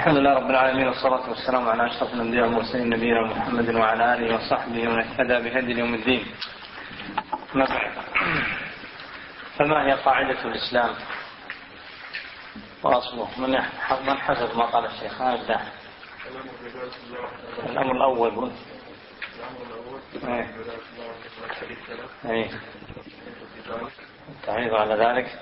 الحمد لله رب العالمين، والصلاة والسلام على أشرف الأنبياء والمرسلين نبينا محمد وعلى آله وصحبه ومن اهتدى بهدي يوم الدين. فما هي قاعدة الإسلام وأصله؟ من حسب ما قال الشيخ هذا الأمر الأول. التعريض على ذلك.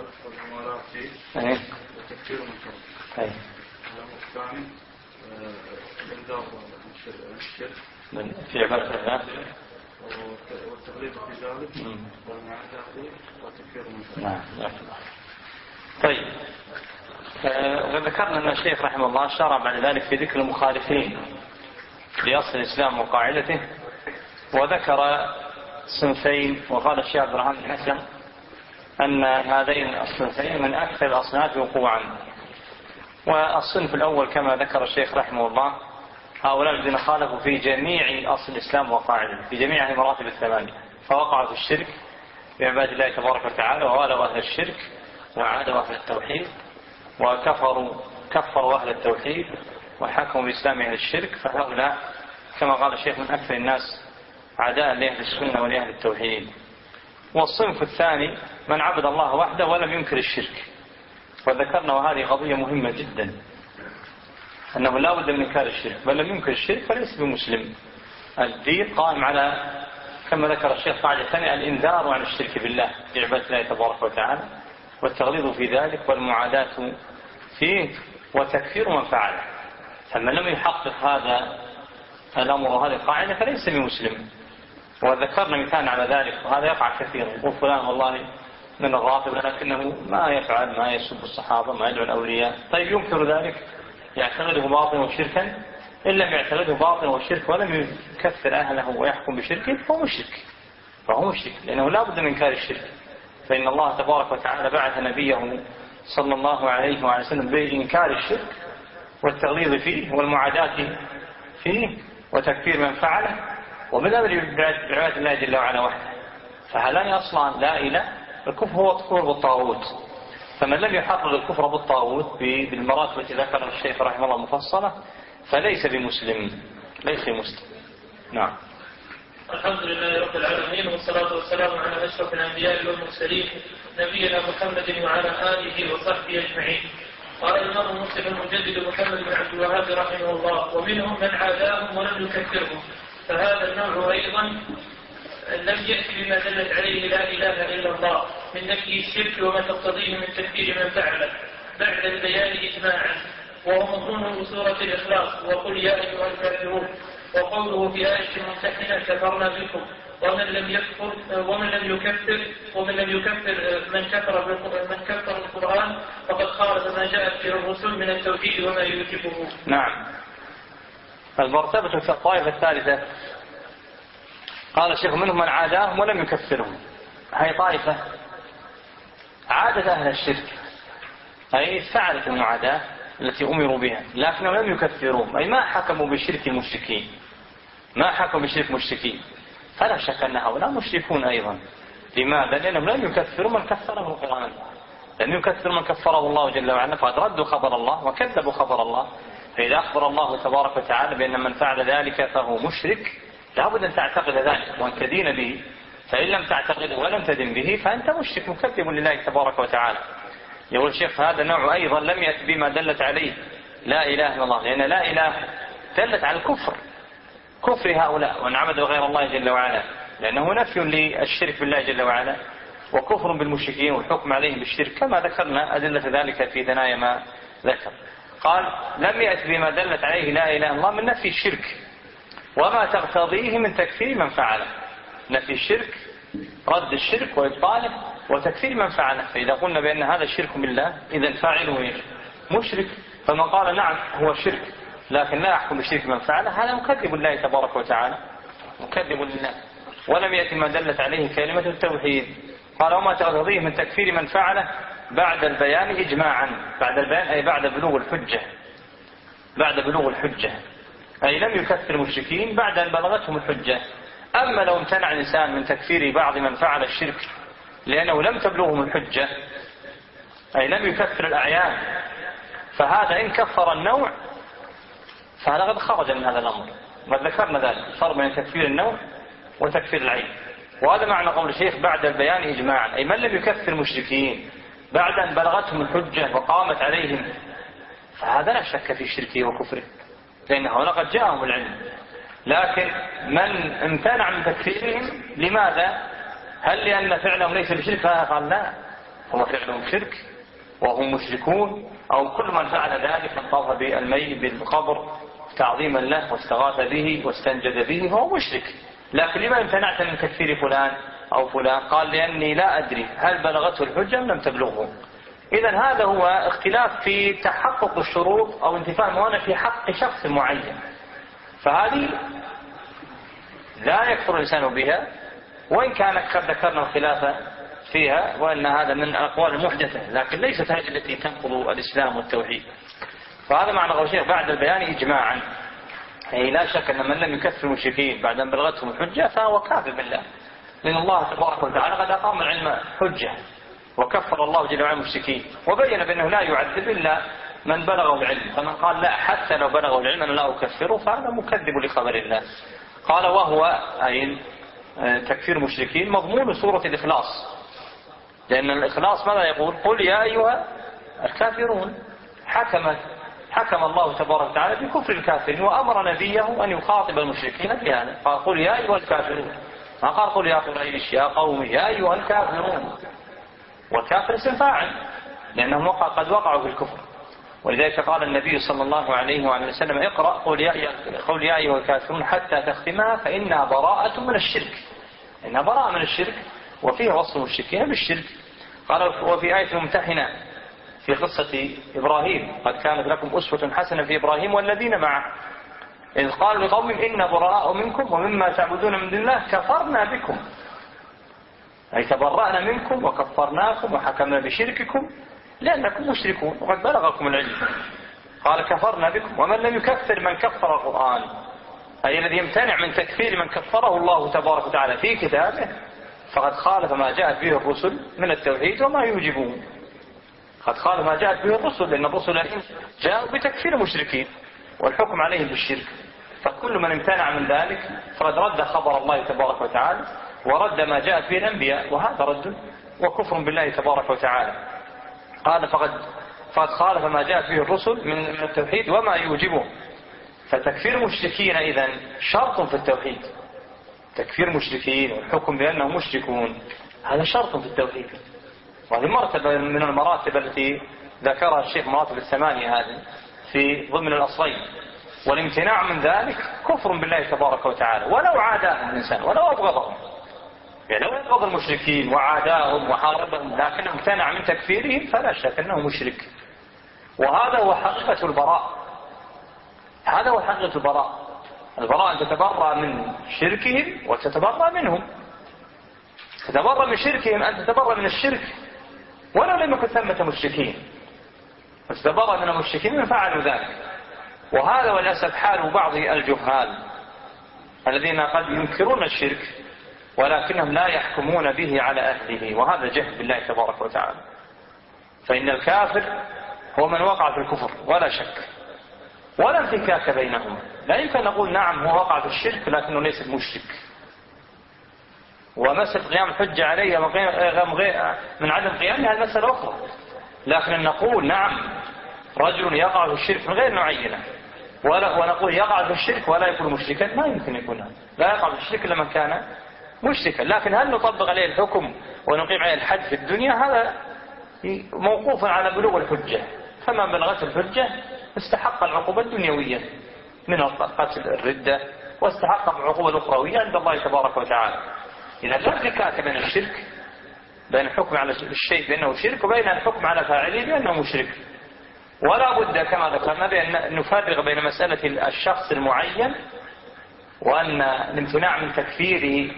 في عبادة الله والتغليب في ذلك والمعاداة وتكفير المنكر. طيب، ذكرنا أن الشيخ رحمه الله شرع بعد ذلك في ذكر المخالفين لأصل الإسلام وقاعدته، وذكر صنفين، وقال الشيخ عبد الرحمن بن حسن أن هذين الصنفين من أكثر الأصناف وقوعا. والصنف الأول كما ذكر الشيخ رحمه الله هؤلاء الذين خالفوا في جميع أصل الإسلام وقاعدته، في جميع هذه المراتب الثمانية، فوقعوا في الشرك بعباد الله تبارك وتعالى، وغالوا أهل الشرك وعادوا أهل التوحيد، كفروا أهل التوحيد وحكموا بإسلام أهل الشرك. فهؤلاء كما قال الشيخ من أكثر الناس عداء لأهل السنة ولأهل التوحيد. والصنف الثاني من عبد الله وحده ولم ينكر الشرك، وذكرنا وهذه قضية مهمة جدا، أنه لا بد من إنكار الشرك، بل لم ينكر الشرك فليس بمسلم. الدين قائم على كما ذكر الشيخ قاعدة ثانية الإنذار عن الشرك بالله بعبادة الله تبارك وتعالى، والتغليظ في ذلك والمعاداة فيه وتكفير من فعله. فمن لم يحقق هذا الأمر وهذه القاعدة فليس بمسلم. وذكرنا مثال على ذلك، وهذا يقع كثيرا، يقول فلان والله من الرافضة لكنه ما يفعل، ما يسب الصحابة، ما يدعو الأولياء. طيب ينكر ذلك، يعتقده باطلا وشركا؟ إن لم يعتقده باطلا وشرك ولم يكفر أهله ويحكم بشركه فهو مشرك، لأنه لا بد من إنكار الشرك. فإن الله تبارك وتعالى بعث نبيه صلى الله عليه وسلم بإنكار الشرك والتغليظ فيه والمعاداة فيه وتكفير من فعله، ومن أمر بعبادة الله جل وعلا وحده. فهلان أصلا لا إله، الكفر هو الكفر بالطاغوت. فمن لم يحقق الكفر بالطاغوت بالمراتب التي ذكرها الشيخ رحمه الله مفصلة فليس بمسلم، ليس مسلم. نعم. الحمد لله رب العالمين، والصلاة والسلام على أشرف الأنبياء والمرسلين نبينا محمد وعلى آله وصحبه أجمعين. قال الإمام مسلم المجدد محمد بن عبد الوهاب رحمه الله: ومنهم من عاداهم ولم يكفرهم. فهذا النوع أيضا لم يأتي بما دلت عليه لا إله إلا الله من نفي الشرك وما تقتضيه من تكفير من فعله بعد البيان إجماعا، وهو مضمون سورة الإخلاص: وقل يا أيها الكافرون. وقوله في آية ممتحنة: كفرنا بكم. ومن لم يكفر من كفر القرآن فقد خالف ما جاءت به الرسل من التوحيد وما يوجبه. نعم. المرتبة في الطائفة الثالثة قال الشيخ منهم من عاداهم ولم يكفرهم. هذه طائفة عادت أهل الشرك، أي فعلت المعاداة التي أمروا بها لكنهم لم يكفرهم، أي ما حكموا بشرك المشركين، ما حكموا بشرك المشركين. فلا شك أن هؤلاء مشركون أيضا. لماذا؟ لأنهم لم يكفروا من كفره القرآن، لم يكفروا من كفره الله جل وعلا، فقد ردوا خبر الله وكذبوا خبر الله. فإذا أخبر الله تبارك وتعالى بأن من فعل ذلك فهو مشرك لابد أن تعتقد ذلك وأن تدين به. فإن لم تعتقد ولم تدين به فأنت مشرك مكذب لله تبارك وتعالى. يقول الشيخ هذا النوع أيضا لم يأت بما دلت عليه لا إله إلا الله، لأن لا إله دلت على الكفر، كفر هؤلاء وأن عبدوا غير الله جل وعلا، لأنه نفي للشرك بالله جل وعلا وكفر بالمشركين والحكم عليهم بالشرك كما ذكرنا أدلة ذلك في ثنايا ما ذكر. قال لم يأت بما دلت عليه لا إله إلا الله من نفي الشرك وما تقتضيه من تكفير من فعله. نفي الشرك، رد الشرك وإبطاله، وتكفير من فعله. فإذا قلنا بأن هذا الشرك بالله إذا فاعله مشرك، فمن قال نعم هو شرك لكن لا يحكم بالشرك من فعله هذا مكذب لله تبارك وتعالى، مكذب لله. ولم يأتي ما دلت عليه كلمة التوحيد. قال وما تقتضيه من تكفير من فعله بعد البيان إجماعا. بعد البيان أي بعد بلوغ الحجة، بعد بلوغ الحجة، أي لم يكفر المشركين بعد أن بلغتهم الحجة. أما لو امتنع الإنسان من تكفير بعض من فعل الشرك لأنه لم تبلغهم الحجة، أي لم يكفر الأعيان فهذا إن كفر النوع فهذا قد خرج من هذا الأمر، قد ذكرنا ذلك الفرق بين تكفير النوع وتكفير العين. وهذا معنى قول الشيخ بعد البيان إجماعا، أي من لم يكفر المشركين بعد أن بلغتهم الحجة وقامت عليهم فهذا لا شك في شركه وكفره، لأنه لقد جاءهم العلم. لكن من امتنع من تكفيرهم لماذا؟ هل لأن فعلهم ليس بشرك؟ قال لا، هم فعلهم شرك وهم مشركون، أو كل من فعل ذلك من طاف بالميت بالقبر تعظيما له واستغاث به واستنجد به هو مشرك. لكن لما امتنعت من تكفير فلان أو فلان؟ قال لأني لا أدري هل بلغته الحجة أم لم تبلغه. إذن هذا هو اختلاف في تحقق الشروط أو انتفاء الموانع في حق شخص معين، فهذه لا يكفر الإنسان بها، وإن كان قد ذكرنا الخلاف فيها وأن هذا من الأقوال المحدثة، لكن ليست هذه التي تنقض الإسلام والتوحيد. فهذا معنى قول الشيخ بعد البيان إجماعا، أي لا شك أن من لم يكفر المشركين بعد أن بلغتهم الحجة فهو كافر بالله، لأن الله تبارك وتعالى قد أقام العلم حجة وكفر الله جل وعلا المشركين، وبين بأنه لا يعذب إلا من بلغه العلم. فمن قال لا حتى لو بلغه العلم أنا لا أكفره فهذا مكذب لخبر الله. قال وهو أي تكفير المشركين مضمون سورة الإخلاص، لأن الإخلاص ماذا يقول؟ قل يا أيها الكافرون. حكم الله تبارك وتعالى بكفر الكافرين وأمر نبيه أن يخاطب المشركين بهذا، قال قل يا أيها الكافرون، ما قال قل يا قريش يا قوم يا أيها الكافرون. والكافر اسم فاعل لأنهم قد وقعوا في الكفر، ولذلك قال النبي صلى الله عليه وعلى وسلم اقرأ قل يا أيها الكافرون حتى تختمها فإنها براءة من الشرك، إنها براءة من الشرك وفيها وصف المشركين بالشرك. قال وفي آية ممتحنة في قصة إبراهيم قد كانت لكم أسوة حسنة في إبراهيم والذين معه إذ قالوا لقوم إنا براء منكم ومما تعبدون من دون الله كفرنا بكم، أي تبرأنا منكم وكفرناكم وحكمنا بشرككم لأنكم مشركون وقد بلغكم العلم. قال كفرنا بكم. ومن لم يكفر من كفر القرآن، أي الذي يمتنع من تكفير من كفره الله تبارك وتعالى في كتابه فقد خالف ما جاءت به الرسل من التوحيد وما يوجبه. قد خالف ما جاءت به الرسل، لأن الرسل جاءوا بتكفير المشركين والحكم عليهم بالشرك، فكل من امتنع من ذلك فقد رد خبر الله تبارك وتعالى ورد ما جاءت به الأنبياء، وهذا رد وكفر بالله تبارك وتعالى. قال فقد خالف ما جاءت به الرسل من التوحيد وما يوجبه. فتكفير المشركين إذن شرط في التوحيد، تكفير المشركين والحكم بأنهم مشركون هذا شرط في التوحيد، وهذه مرتبة من المراتب التي ذكرها الشيخ، مراتب الثمانية هذه في ضمن الأصلين. والامتناع من ذلك كفر بالله تبارك وتعالى ولو عاداهم الإنسان ولو أبغضهم، يعني لو أبغض المشركين وعاداهم وحاربهم لكنه امتنع من تكفيرهم فلا شك أنه مشرك. وهذا هو حقيقة البراء، هذا هو حقيقة البراء. البراء أن تتبرأ من شركهم وتتبرأ منهم، تتبرأ من شركهم أن تتبرأ من الشرك ولو لم يكن ثمة مشركين، وتتبرأ من المشركين من فعلوا ذلك. وهذا وللأسف حال بعض الجهال الذين قد ينكرون الشرك ولكنهم لا يحكمون به على أهله، وهذا جهل بالله تبارك وتعالى. فإن الكافر هو من وقع في الكفر ولا شك ولا انفكاك بينهما. لا يمكن نقول نعم هو وقع في الشرك لكنه ليس مشرك، ومسألة قيام الحجة عليه من عدم قيامها المسألة أخرى. لكن نقول نعم رجل يقع في الشرك من غير نعينه، ونقول يقع في الشرك ولا يكون مشركا، ما يمكن يكون هذا. لا يقع في الشرك إلا من كان مشركا. لكن هل نطبق عليه الحكم ونقيم عليه الحد في الدنيا؟ هذا موقوف على بلوغ الحجة، فمن بلغت الحجة استحق العقوبة الدنيوية من القتل الردة، واستحق العقوبة الأخروية عند الله تبارك وتعالى. إذا لا انفكاك بين الشرك، بين الحكم على الشيء بأنه شرك وبين الحكم على فاعله بأنه مشرك. ولا بد كما ذكرنا بأن نفرق بين مسألة الشخص المعين وأن الامتناع من تكفيره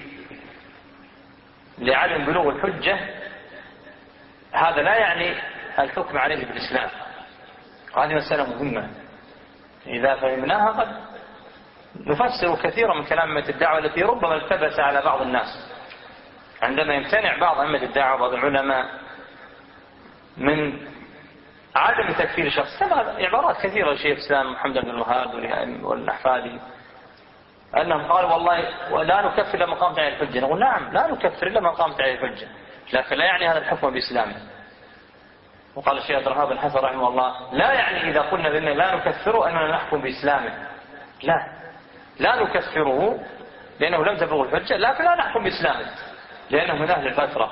لعدم بلوغ الحجة هذا لا يعني الحكم عليه بالإسلام. هذه مسألة مهمة إذا فهمناها قد نفسر كثيرا من كلام أئمة الدعوة التي ربما التبس على بعض الناس عندما يمتنع بعض أئمة الدعوة وبعض العلماء من عدم تكفير شخص كما عبارات كثيرة لشيخ الإسلام محمد بن الوهاب والأحفادي أنهم قالوا والله لا نكفر إلا من قامت عليه الحجة. نقول نعم لا نكفر إلا من قامت عليه الحجة، لكن لا يعني هذا الحكم بإسلامه. وقال الشيخ عبد الوهاب بن حسن رحمه الله لا يعني إذا قلنا بأننا لا نكفره أننا نحكم بإسلامه، لا نكفره لأنه لم تبلغ الحجة، لكن لا نحكم بإسلامه لأنه من أهل الفترة.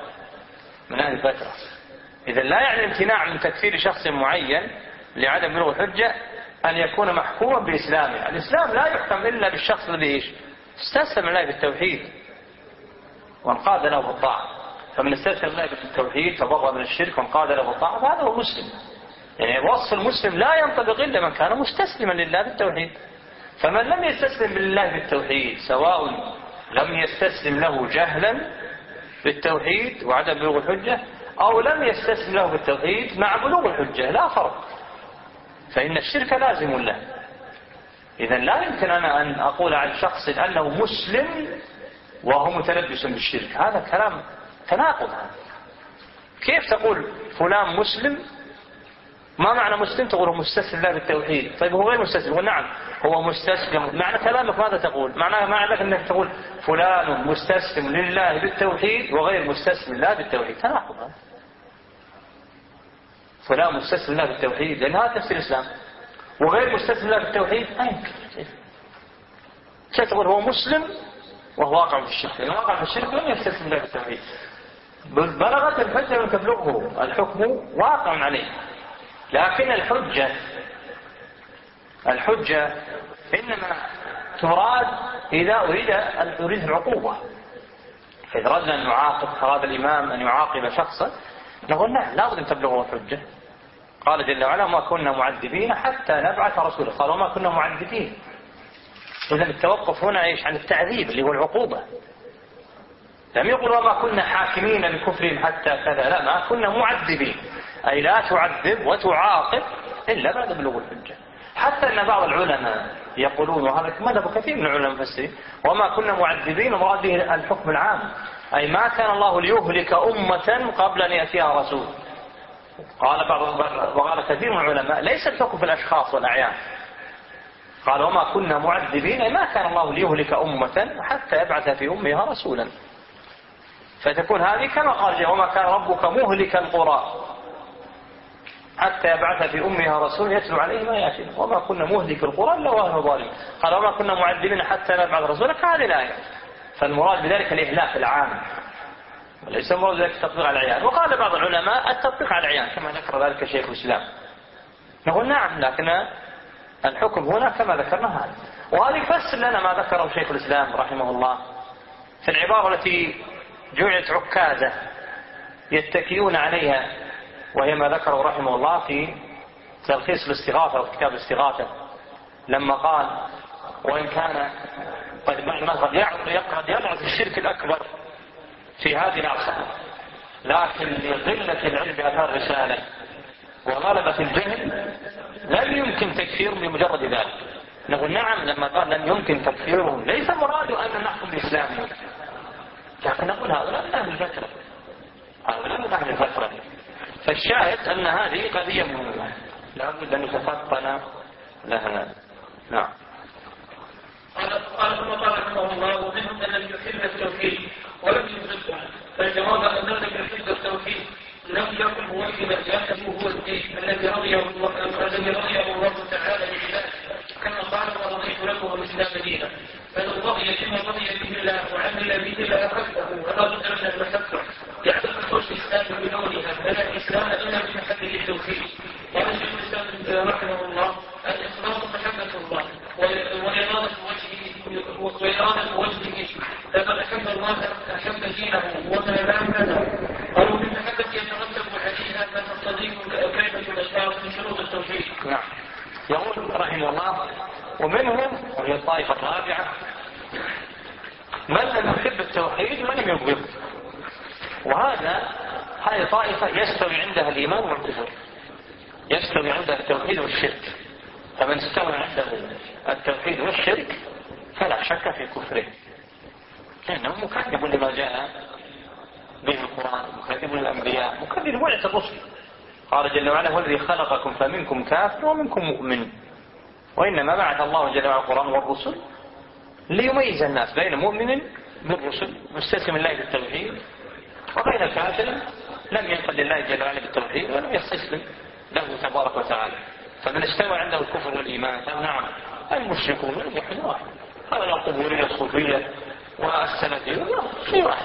إذا لا يعني امتناع من تكفير شخص معين لعدم بلوغ الحجة أن يكون محكوما بإسلامه. الإسلام لا يحكم إلا بالشخص الذي استسلم لله بالتوحيد وانقاد له بالطاعة. فمن استسلم لله بالتوحيد فبرأ من الشرك وانقاد له بالطاعة فهذا هو مسلم. يعني وصف المسلم لا ينطبق إلا من كان مستسلما لله بالتوحيد. فمن لم يستسلم لله بالتوحيد سواء لم يستسلم له جهلا بالتوحيد وعدم بلوغ الحجة أو لم يستسلم له بالتوحيد مع بلوغ الحجة لا فرق، فإن الشرك لازم له. إذن لا يمكن أنا أن أقول عن شخص أنه مسلم وهو متلبس بالشرك، هذا كلام تناقض. كيف تقول فلان مسلم؟ ما معنى مسلم؟ تقول هو مستسلم له بالتوحيد. طيب هو غير مستسلم؟ نعم هو مستسلم. معنى كلامك ماذا تقول؟ معنى أنك تقول فلان مستسلم لله بالتوحيد وغير مستسلم لله بالتوحيد، تناقض. فلان مستسلم لله بالتوحيد لأن هذا تفسير الإسلام، وغير مستسلم لله بالتوحيد لا يمكن. كيف تقول هو مسلم وهو واقع في الشرك؟ لأنه واقع في الشرك لم يستسلم لله بالتوحيد. بلغت الحجة من تبلغه الحكم واقع عليه. لكن الحجة إنما تراد إذا أريد العقوبة. فإذا أردنا أن نعاقب، أراد الإمام أن يعاقب شخصا نقول نعم لابد أن تبلغه الحجة. قال جل وعلا ما كنا معذبين حتى نبعث رسولا. قال وما كنا معذبين. إذن التوقف هنا عن التعذيب اللي هو العقوبة. لم يقل وما كنا حاكمين لكفرهم حتى كذا، لا، ما كنا معذبين، أي لا تعذب وتعاقب إلا بعد بلوغ الحجة. حتى أن بعض العلماء يقولون، وهذا مذهب كثير من العلماء المفسرين، وما كنا معذبين ومراد به الحكم العام، أي ما كان الله ليهلك أمة قبل أن يأتيها رسول. وقال كثير من العلماء ليس الحكم في الأشخاص والأعيان. قال وما كنا معذبين أي ما كان الله ليهلك أمة حتى يبعث في أمها رسولا. فتكون هذه كما قال وما كان ربك مهلك القرى حتى يبعث في أمها رسول يتلو عليه ما يأتي، وما كنا مهلك القرى إلا وهم ظالمون. قال وما كنا معذبين حتى نبعث رسولا كهذه الآية. فالمراد بذلك الإهلاك العام وليس المراد بذلك التطبيق على العيان. وقال بعض العلماء التطبيق على العيان كما ذكر ذلك شيخ الإسلام. نقول نعم، لكن الحكم هنا كما ذكرنا هذا. وهذا يفسر لنا ما ذكره شيخ الإسلام رحمه الله في العبارة التي جعلت عكازة يتكئون عليها، وهي ما ذكره رحمه الله في تلخيص الاستغاثة أو كتاب الاستغاثة لما قال وإن كان قد يقع في الشرك الأكبر في هذه العصر، لكن لقلة العلم بأثار الرسالة وغلبة الجهل لم يمكن تكفيرهم بمجرد ذلك. نقول نعم، لما قال لم يمكن تكفيرهم ليس مراد أن نحكم بإسلامهم، لكن نقول هؤلاء من أهل الفترة، هؤلاء من أهل الفترة. فالشاهد أن هذه قضية مهمة لابد أن نتفطن لها. نعم. قال ثم قال رحمه الله ومنهم من لم يحب التوحيد ولم يبغضه، فالجواب أن لم يحب التوحيد لم يكن هو هو الدين الذي رضيه الله تعالى لعباده، كما قال ورضيت لكم الإسلام دينا. فلو رضي بما رضي به الله وعمل به لأحبه ولا بد من المحبة يعرف الخلق الإسلام بلونها، فلا الإسلام إلا بمحبة التوحيد. قال الشيخ الإسلام رحمه الله الإخلاص محبة الله وإرادة وجهه، لقد أحب الله أحب دينه وما لا منه. قالوا بالمحبة يترتب عليها ما تقتضيه كلمة الأشعار من شروط التوحيد. نعم. يقول رحمه الله ومنهم وهي الطائفة الرابعة من لم يحب التوحيد ومن لم يبغضه، هذه طائفة يستوي عندها الإيمان والكفر، يستوي عندها التوحيد والشرك. فمن استوى عنده التوحيد والشرك فلا شك في كفره، لأنه مكذب لما جاء به القرآن، مكذب للأنبياء، مكذب لوعد الرسل. قال جل وعلا: والذي خلقكم فمنكم كافر ومنكم مؤمن. وإنما بعث الله جل وعلا القرآن والرسل ليميز الناس بين مؤمن بالرسل مستسلم لله بالتوحيد وبين كافر لم ينقد لله جل وعلا بالتوحيد ولم يستسلم له تبارك وتعالى. فمن استوى عنده الكفر والإيمان فنعم المشركون والموحدون واحد. هذا القبورية الصوفية والسلفية شيء واحد،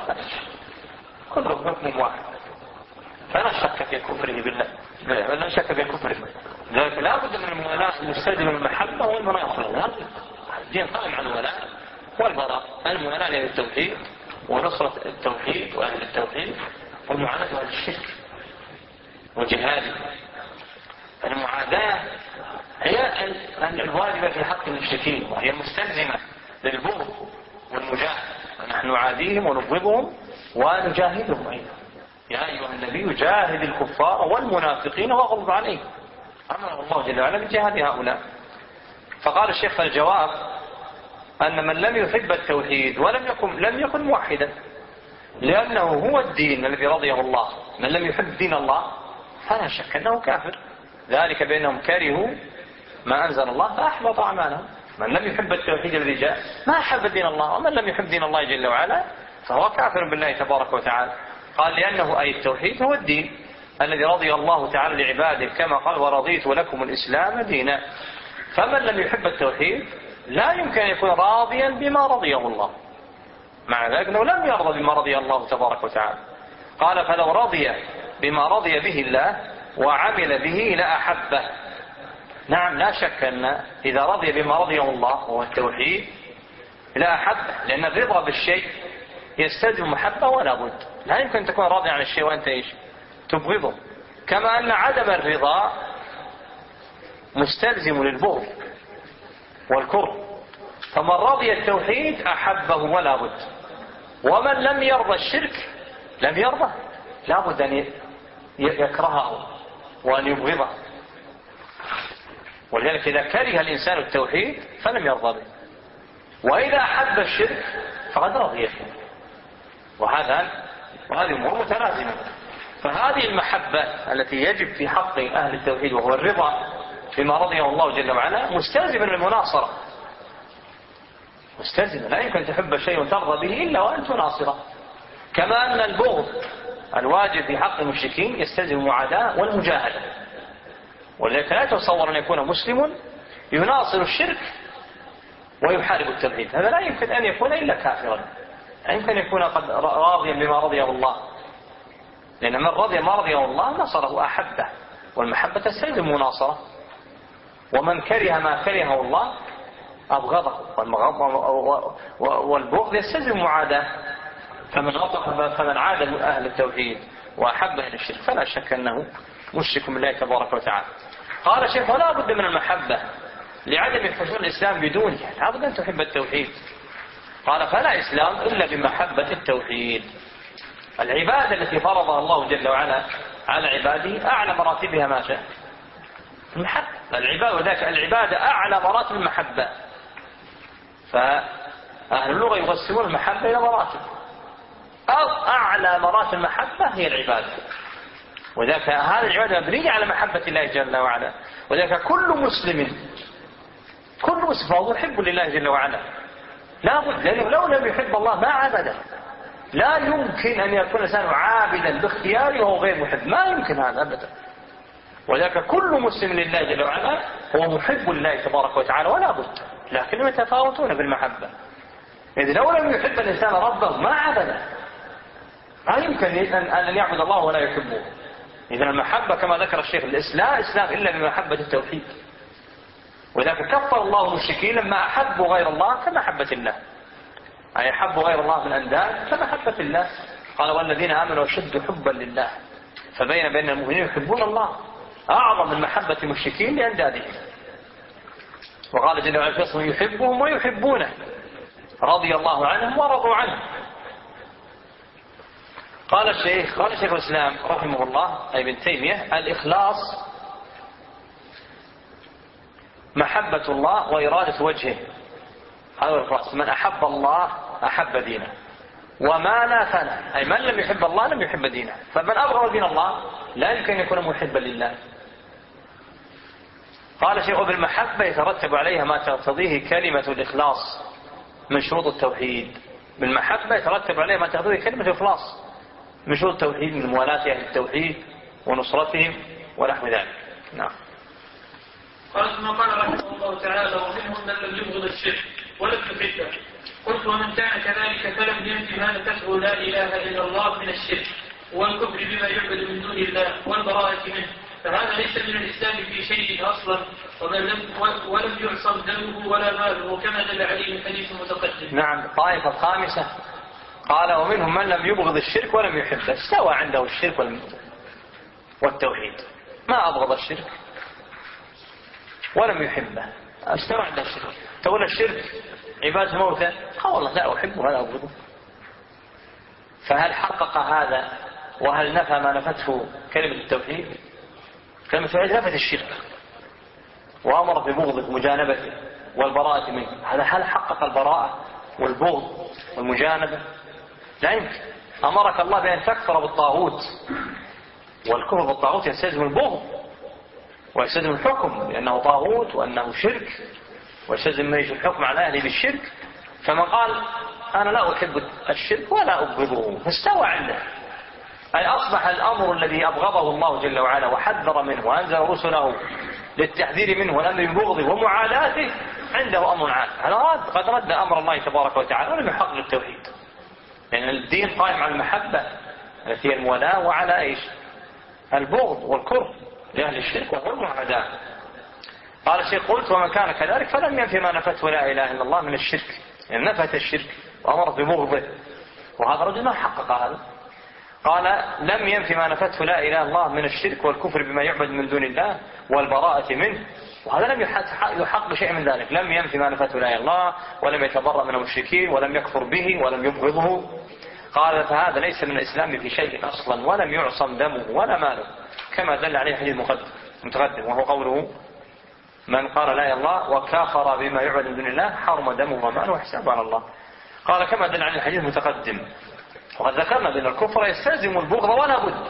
كلهم حكم واحد، فلا شك في كفره بالله ولا شك في كفره. لذلك لا بد من المولاة المستلزمة من المحبة والمناصرة. الدين قائم على الولاء والبراء، المولاة للتوحيد ونصرة التوحيد وأهل التوحيد والمعاداة أهل الشرك وجهاده. المعاداة هي الواجبة في حق المشركين، وهي المستلزمة للبغض والمجاهدة. نحن نعاديهم ونبغضهم ونجاهدهم أيضا. يا أيها النبي جاهد الكفار والمنافقين واغلظ عليهم. أمر الله جل وعلا بجهاد هؤلاء. فقال الشيخ: فالجواب أن من لم يحب التوحيد لم يكن موحدا، لأنه هو الدين الذي رضيه الله. من لم يحب دين الله فلا شك أنه كافر، ذلك بأنهم كرهوا ما أنزل الله فأحبط أعمالهم. من لم يحب التوحيد الذي جاء ما أحب دين الله، ومن لم يحب دين الله جل وعلا فهو كافر بالله تبارك وتعالى. قال: لأنه أي التوحيد هو الدين الذي رضي الله تعالى لعباده، كما قال: ورضيت لكم الإسلام دينا. فمن لم يحب التوحيد لا يمكن أن يكون راضيا بما رضيه الله، مع ذلك أنه لم يرضى بما رضي الله تبارك وتعالى. قال: فلو رضي بما رضي به الله وعمل به لأحبه. نعم، لا شك أن إذا رضي بما رضيه الله وهو التوحيد لأحبه، لأن الرضا بالشيء يستلزم محبة ولا بد. لا يمكن أن تكون راضي عن الشيء وأنت تبغضه، كما أن عدم الرضا مستلزم للبغض والكره. فمن رضي التوحيد أحبه ولا بد، ومن لم يرضى الشرك لم يرضى، لا بد أن يكرهه وأن يبغضه. ولذلك إذا كره الإنسان التوحيد فلم يرضى به، وإذا أحب الشرك فقد رضي. وهذه أمور متلازمة. فهذه المحبة التي يجب في حق أهل التوحيد وهو الرضا بما رضيه الله جل وعلا مستلزم للمناصرة، مستلزم. لا يمكن تحب شيء وترضى به إلا وأن تناصره. كما أن البغض الواجب في حق المشركين يستلزم المعاداة والمجاهدة. ولذلك لا يتصور أن يكون مسلم يناصر الشرك ويحارب التوحيد، هذا لا يمكن أن يكون إلا كافرا. لا يمكن أن يكون قد راضيا بما رضيه الله، لأن من رضي ما رضيه الله نصره أحبه، والمحبة تستلزم المناصرة. ومن كره ما كرهه الله أبغضه، والبغض يستلزم المعاداة. فمن عاد أهل التوحيد وأحب أهل الشرك فلا شك أنه مشرك بالله تبارك وتعالى. قال الشيخ: ولا بد من المحبة لعدم حصول الإسلام بدونها، لا بد أن تحب التوحيد. قال: فلا إسلام إلا بمحبة التوحيد. العبادة التي فرضها الله جل وعلا على عباده أعلى مراتبها ما شاء المحبة. وذاك العبادة أعلى مراتب المحبة. فأهل اللغة يقسمون المحبة إلى مراتب، أعلى مراتب المحبة هي العبادة. وذاك هذه العبادة مبنية على محبة الله جل وعلا. وذاك كل مسلم فهو محب لله جل وعلا، لا بد، لأنه لو لم يحب الله ما عبده. لا يمكن أن يكون الإنسان عابدا باختياره وهو غير محب، ما يمكن هذا أبدا. وذاك كل مسلم لله جل وعلا هو محب لله تبارك وتعالى ولا بد، لكنهم يتفاوتون بالمحبة. إذ لو لم يحب الإنسان ربه ما عبده، ما يمكن أن يعبد الله ولا يحبه. إذا المحبة كما ذكر الشيخ الإسلام إلا بمحبة التوحيد. وذلك كفر الله المشركين لما أحبوا غير الله كمحبة الله، أي أحبوا غير الله من الأنداد كمحبة الله. قال: والذين آمنوا أشد حبا لله. فبين بين المؤمنين يحبون الله أعظم من محبة المشركين لأندادهم. وقال جل وعلا: يحبهم ويحبونه رضي الله عنهم ورضوا عنه. قال الشيخ الإسلام رحمه الله أي ابن تيمية: الإخلاص محبة الله وإرادة وجهه. هذا الإخلاص. من أحب الله أحب دينه، ومال فلا، أي من لم يحب الله لم يحب دينه. فمن أبغض دين الله لا يمكن أن يكون محبا لله. قال شيخ: بالمحبة يترتب عليها ما تقتضيه كلمة الإخلاص من شروط التوحيد. بالمحبة يترتب عليها ما تقتضيه كلمة الإخلاص من شروط التوحيد، من موالاة أهل التوحيد ونصرتهم ونحو ذلك. نعم. قال ثم قال رحمه الله تعالى: ومنهم من لم يبغض الشرك ولم يحبه. قلت: ومن كان كذلك فلم ينفي ما نفته لا إله إلا الله من الشرك والكفر بما يعبد من دون الله والبراءة منه، فهذا ليس من الإسلام في شيء أصلا، ولم يعصم دمه ولا ماله كما دل عليه الحديث المتقدم. نعم. الطائفة الخامسة قال: ومنهم من لم يبغض الشرك ولم يحبه، استوى عنده الشرك والتوحيد، ما أبغض الشرك ولم يحبه، استوى عنده الشرك. تقول الشرك عبادة موتى، قال والله لا أحبه ولا أبغضه. فهل حقق هذا وهل نفى ما نفته كلمة التوحيد؟ كلمة التوحيد نفت الشرك وأمر ببغضه ومجانبته والبراءة منه. هذا هل حقق البراءة والبغض والمجانبة؟ لا يمكن. أمرك الله بأن تكفر بالطاغوت، والكفر بالطاغوت يستلزم البغض ويستلزم الحكم لأنه طاغوت وأنه شرك، ويستلزم الحكم على أهله بالشرك. فمن قال أنا لا أحب الشرك ولا أبغضه فاستوى عنده، أي أصبح الأمر الذي أبغضه الله جل وعلا وحذر منه وأنزل رسله للتحذير منه والأمر ببغضه ومعاداته عنده أمر عام. هذا قد رد أمر الله تبارك وتعالى ولم يحقق التوحيد، لأن الدين قائم على المحبة التي هي المولاة وعلى إيش؟ البغض والكره لأهل الشرك وهو المعاداة. قال الشيخ: قلت: ومن كان كذلك فلم ينفي ما نفته لا إله إلا الله من الشرك، يعني نفت الشرك وأمر ببغضه، وهذا رجل ما حقق هذا. قال: لم ينفي ما نفته لا إله إلا الله من الشرك والكفر بما يعبد من دون الله والبراءة منه، وهذا لم يحقق شيء من ذلك. لم ينفي ما نفته لا إله إلا الله ولم يتبرأ من المشركين ولم يكفر به ولم يبغضه. قال: فهذا ليس من الإسلام في شيء أصلا ولم يعصم دمه ولا ماله كما دل عليه الحديث المتقدم، وهو قوله: من قال لا إله إلا الله وكافر بما يعبد من دون الله حرم دمه وماله وحسابه على الله. قال: كما دل عليه الحديث المتقدم. وقد ذكرنا بأن الكفر يستلزم البغض ولا بد.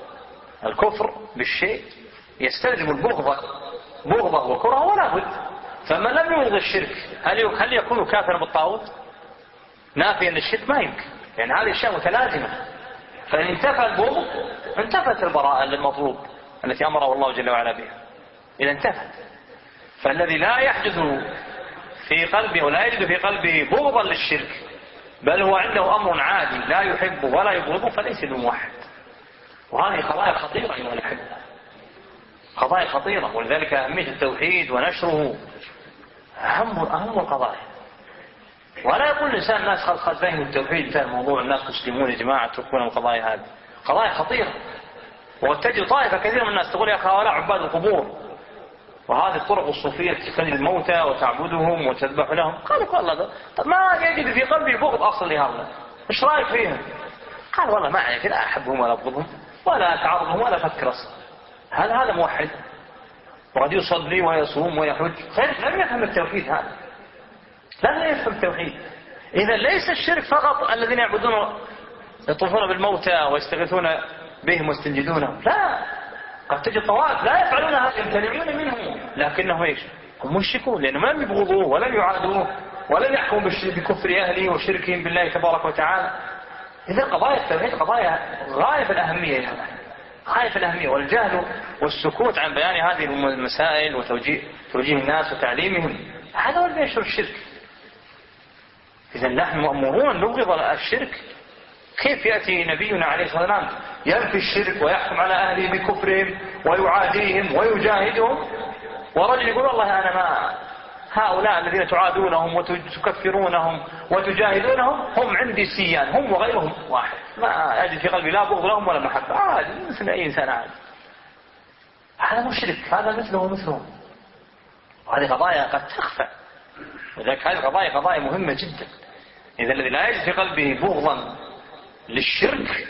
الكفر بالشيء يستلزم بغضه وكرهه ولا بد. فمن لم يبغض الشرك هل يكون كافرا بالطاغوت؟ نافيا للشرك ما يمكن، يعني هذه الأشياء متلازمة. فإن انتفى البغض انتفت البراءة المطلوب التي أمره الله جل وعلا بها، إذا انتفت. فالذي لا يحدث في قلبه ولا يجد في قلبه بغضا للشرك بل هو عنده أمر عادي لا يحبه ولا يبغضه فليس بموحد. وهذه قضايا خطيرة أيها الأحبة، قضايا خطيرة، ولذلك أهمية التوحيد ونشره أهم القضايا. ولا يقول الإنسان الناس خلص فهم التوحيد انتهى الموضوع، الناس مسلمون يا جماعة اتركون القضايا هذه. قضايا خطيرة. وتجد طائفة كثيرة من الناس تقول: يا أخي هؤلاء عباد القبور وهذه الطرق الصوفية تستني الموتى وتعبدهم وتذبح لهم. قالوا: والله طب ما يجد في قلبي بغض أصل لهؤلاء، إيش رأيك فيهم؟ قال: والله ما عليك، لا أحبهم ولا أبغضهم ولا أتعرضهم ولا أفكر أصلا. هذا موحد وقد يصلي ويصوم ويحج، لم يفهم التوحيد. هذا لم يفهم التوحيد. إذا ليس الشرك فقط الذين يعبدون يطوفون بالموتى ويستغيثون بهم ويستنجدونهم، لا، قد تجد طوائف لا يفعلون هذا يمتنعون منه لكنهم ايش؟ هم مشركون، لأنهم لم يبغضوه ولم يعادوه ولم يحكموا بكفر أهله وشركهم بالله تبارك وتعالى. إذا قضايا التوحيد قضايا غاية الأهمية، غاية الأهمية، والجهل والسكوت عن بيان هذه المسائل وتوجيه الناس وتعليمهم هذا هو الذي ينشر الشرك. إذا نحن مأمورون نبغض الشرك. كيف يأتي نبينا عليه الصلاة والسلام ينفي الشرك ويحكم على أهله بكفرهم ويعاديهم ويجاهدهم، ورجل يقول: والله أنا ما هؤلاء الذين تعادونهم وتكفرونهم وتجاهدونهم هم عندي سيان، هم وغيرهم واحد، ما أجد في قلبي لا بغض لهم ولا محبة، عادي مثل أي إنسان عادي. هذا مشرك، هذا مثلهم. وهذه قضايا قد تخفى، وذلك هذه قضايا مهمة جدا. إذا الذي لا يجد في قلبه بغضا للشرك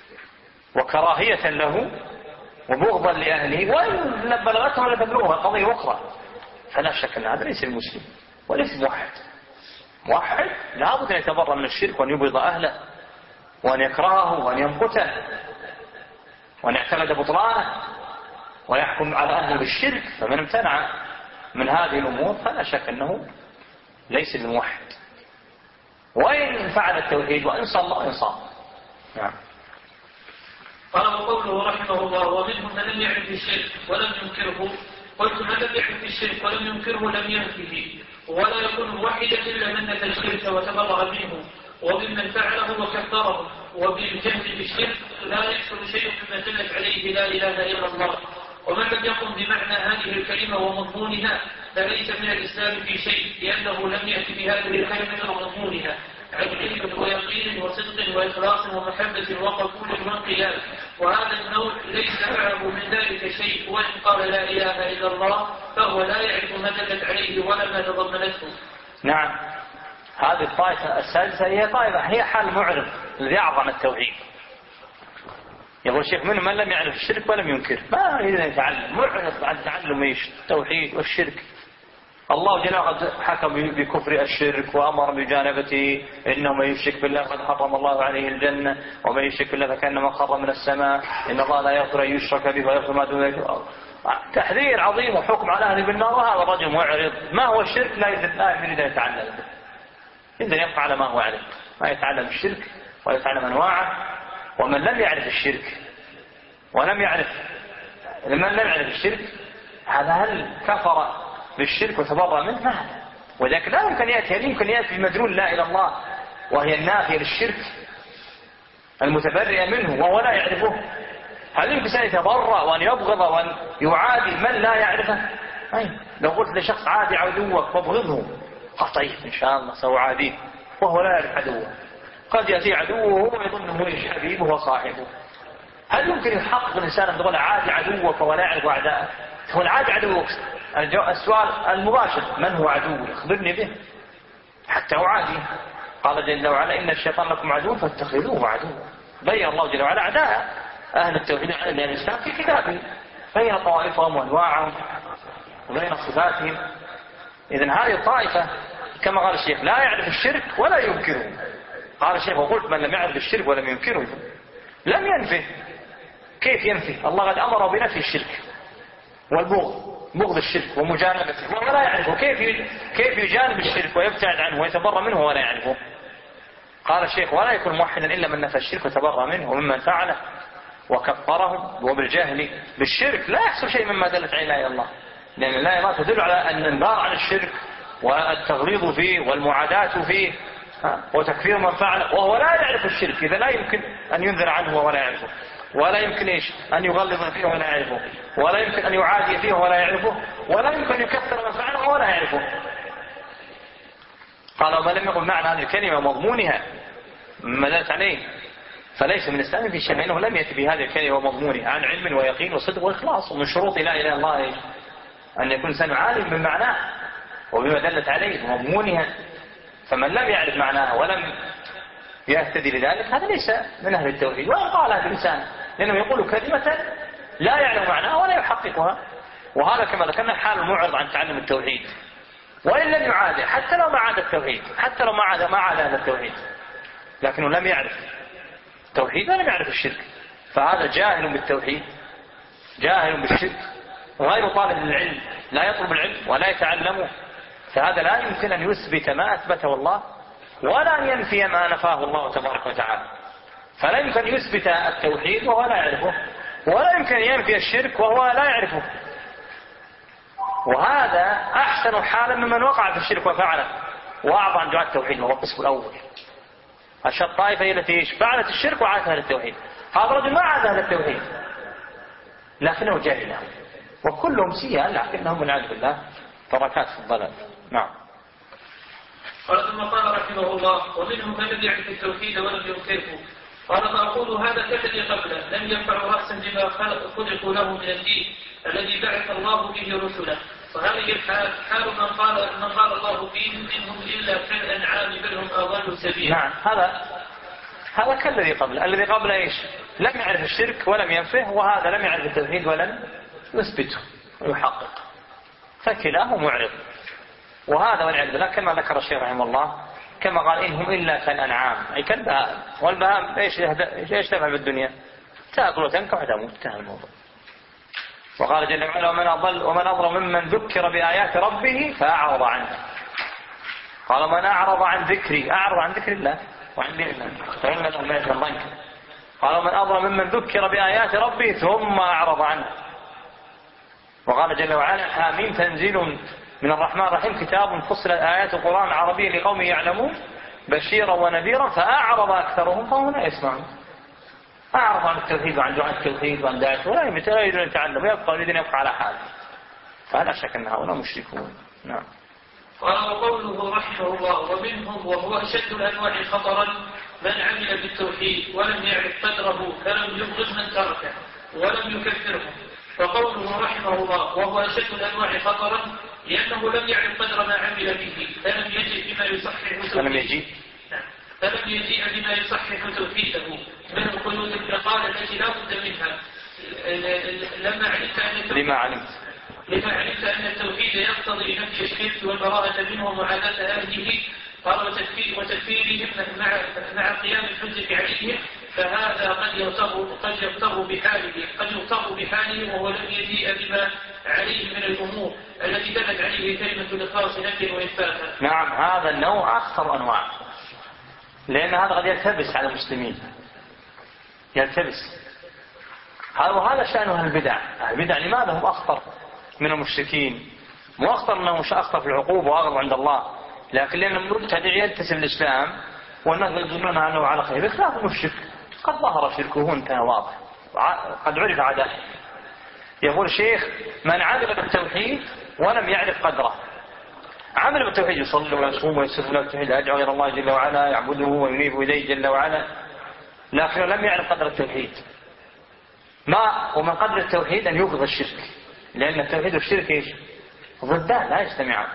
وكراهية له وبغضا لأهله وإن بلغتهم لتبلغها قضية أخرى، فلا شك أن هذا ليس المسلم وليس موحد. موحد لابد أن يتبرأ من الشرك وأن يبغض أهله وأن يكرهه وأن يمقته وأن يعتقد بطلانه ويحكم على أهله بالشرك. فمن امتنع من هذه الأمور فلا شك أنه ليس بموحد، وإن فعل التوحيد وإن صلى إن صام. نعم. قال وقوله رحمه الله ومنهم من لم يعرف الشرك ولم ينكره. قلت من لم يعرف الشرك ولم ينكره لم ينفه، ولا يكون موحدا إلا من نفى الشرك وتبرأ منه، وممن فعله وكفره. وبالجهل بالشرك لا يحصل شيء مما دلت عليه لا إله إلا الله. ومن لم يقم بمعنى هذه الكلمة ومضمونها فليس من الإسلام في شيء، لأنه لم يأتي بهذه الكلمة ومضمونها عن علم ويقين وصدق وإخلاص ومحبة وقبول وانقياد. وهذا النوع ليس معه من ذلك شيء، وإن قال لا إله إلا الله فهو لا يعرف ما دلت عليه ولا ما تضمنته. نعم. هذه الطائفة السادسة هي حال المعرض الذي أعظم التوحيد. يقول الشيخ منهم من لم يعرف الشرك ولم ينكر، ما يريد أن يتعلم، معرض عن تعلم ايش؟ التوحيد والشرك. الله جل وعلا حكم بكفر الشرك وأمر بجانبته، إنه من يشرك بالله قد حرم الله عليه الجنة، ومن يشرك بالله فكأنما خر من السماء، إن الله لا يغفر أن يشرك به ويغفر ما دون ذلك. تحذير عظيم وحكم على أهل بالنار. وهذا الرجل معرض، ما هو الشرك لا يريد أن يتعلم به، إذن يبقى على ما هو عليه، ما يتعلم الشرك ويتعلم أنواعه. ومن لم يعرف الشرك ولم يعرف الشرك هذا هل كفر بالشرك وتبرأ منه؟ ما هذا. وذلك لا يمكن يأتي، هل يمكن يأتي بمدلول لا إلى الله وهي النافية للشرك المتبرئ منه وهو لا يعرفه؟ هل يمكن أن يتبرأ وأن يبغض وأن يعادي من لا يعرفه؟ لو قلت لشخص عادي عدوك وابغضه، طيب إن شاء الله سأعاديه وهو لا يعرف عدوه. قد يأتي عدوه وهو يظنه حبيبه وصاحبه. هل يمكن يحقق الإنسان أن تقول عادي عدوك ولا يعرف أعداءك؟ هو العادي عدوك. السؤال المباشر من هو عدوك؟ اخبرني به حتى أعادي. قال جل وعلا إن الشيطان لكم عدو فاتخذوه عدوا. بين الله جل وعلا أعداء أهل التوحيد عن الإسلام في كتابه، بين طوائفهم وأنواعهم وبين صفاتهم. إذن هذه الطائفة كما قال الشيخ لا يعرف الشرك ولا ينكره. قال الشيخ وقلت من لم يعرف الشرك ولم ينكره لم ينفه. كيف ينفي؟ الله قد أمره بنفي الشرك بغض الشرك ومجانبته ولا يعرفه. كيف يجانب الشرك ويبتعد عنه ويتبرأ منه ولا يعرفه؟ قال الشيخ ولا يكون موحدا إلا من نفى الشرك وتبرأ منه وممن فعله وكفرهم. وبالجهل بالشرك لا يحصل شيء مما دلت عليه إلى الله، لأن لا تدل على أن الانذار عن الشرك والتغليظ فيه والمعاداة فيه وتكفير من فعله وهو لا يعرف الشرك. إذا لا يمكن أن ينذر عنه ولا يعرفه، ولا يمكن أن يغلظ فيه ولا يعرفه، ولا يمكن أن يعادي فيه ولا يعرفه، ولا يمكن أن يكفر من فعله ولا يعرفه. قال وما لم يقل معنى هذه الكلمة مضمونها ما دلت عليه فليس من الإسلام في شيء، إنه لم يأتي بهذه الكلمة ومضمونها عن علم ويقين وصدق وإخلاص. ومن شروط لا إله إلا الله أن يكون الإنسان عالم من معناه وبما دلت عليه ومضمونها. فمن لم يعرف معناها ولم يهتدي لذلك هذا ليس من أهل التوحيد. وإن قالها الإنسان لأنه يقول كلمة لا يعلم معناها ولا يحققها. وهذا كما ذكرنا حال المعرض عن تعلم التوحيد، وإن لم يعاده حتى لو ما عاد التوحيد، حتى لو ما عاد أهل التوحيد، لكنه لم يعرف التوحيد ولم يعرف الشرك، فهذا جاهل بالتوحيد جاهل بالشرك وغير طالب للعلم، لا يطلب العلم ولا يتعلمه. فهذا لا يمكن أن يثبت ما أثبته الله ولا أن ينفي ما نفاه الله تبارك وتعالى. فلا يمكن أن يثبت التوحيد وهو لا يعرفه، ولا يمكن أن ينفي الشرك وهو لا يعرفه. وهذا أحسن حالا ممن وقع في الشرك وفعله، وأعظم عن دعاء التوحيد وهو القسم الأول. الطائفة هي التي فعلت الشرك وعادت أهل التوحيد. هذا الرجل ما عاد أهل التوحيد لكنه جاهل، وكلهم سيئة لكنهم من عز بالله تركات في الضلال. نعم. قال ثم قال رحمه الله ومنهم من لم يعرف التوحيد ولم ينكره. قال فأقول هذا كالذي قبله لم ينفع رأسا بما خلقوا له من الدين الذي بعث الله به رسله. وهذه الحال حال من قال الله فيهم منهم إلا كالأنعام بل هم أضل سبيلا. نعم. هذا كالذي قبله. الذي قبله إيش؟ لم يعرف الشرك ولم ينفه، وهذا لم يعرف التوحيد ولم يثبته ويحقق، فكلاه معرض. وهذا والعياذ بالله كما ذكر الشيخ رحمه الله كما قال إنهم إلا كالأنعام، أي كالبهائم، والبهائم إيش تفعل بالدنيا؟ تأكل وتنكح وتموت، انتهى الموضوع. وقال جل وعلا ومن أظلم ممن ذكر بآيات ربه فأعرض عنها. قال من أعرض عن ذكري، أعرض عن ذكر الله وعن دين الله، فإن الأمة الضنك. قال من أظلم ممن ذكر بآيات ربه ثم أعرض عنها. وقال جل وعلا حاميم تنزيل من الرحمن الرحيم كتاب فصلت آيات القرآن العربية لقوم يعلمون بشيرا ونذيرا فأعرض أكثرهم فهم لا يسمعون. أعرض عن التوحيد وعن دعاء التوحيد وعن دعاء ولا يريدون أن يتعلموا، يبقى على حاله، فلا شك أن هؤلاء مشركون. نعم. قال وقوله رحمه الله ومنهم وهو أشد الأنواع خطرا من عمل بالتوحيد ولم يعرف قدره فلم يبغض من تركه ولم يكفره. فقوله رحمه الله وهو أشد الأنواع خطرا لأنه لم يعرف قدر ما عمل به فلم يجئ بما يصحح توحيده من القيود العقال التي لا بد منها. لما علمت أن التوحيد يقتضي نفي الشرك والبراءة منه ومعاداة أهله قال وتكفيرهم مع قيام الحجة عليهم، فهذا قد يغتر بحاله وهو لم يجيء بما عليه من الأمور التي دلت عليه كلمة الإخلاص نفيا وإثباتا. نعم، هذا النوع أخطر أنواع، لأن هذا قد يلتبس على المسلمين، يلتبس. وهذا شأن أهل البدع لماذا هم أخطر من المشركين؟ مو أخطر أنهم مش أخطر في العقوبة وأغضب عند الله، لكن لأن المبتدع ينتسب الإسلام والناس يظنون أنه على خير، بخلاف المشرك قد ظهر شركه انتهى واضح، قد عرف عداءه. يقول الشيخ من عمل بالتوحيد ولم يعرف قدره، عمل بالتوحيد يصلي ويصوم ويسر له التوحيد يدعو غير الله جل وعلا يعبده وينيب إليه جل وعلا، لكنه لم يعرف قدر التوحيد. ومن قدر التوحيد أن يبغض الشرك، لأن التوحيد والشرك ايش؟ ضدان لا يجتمعان.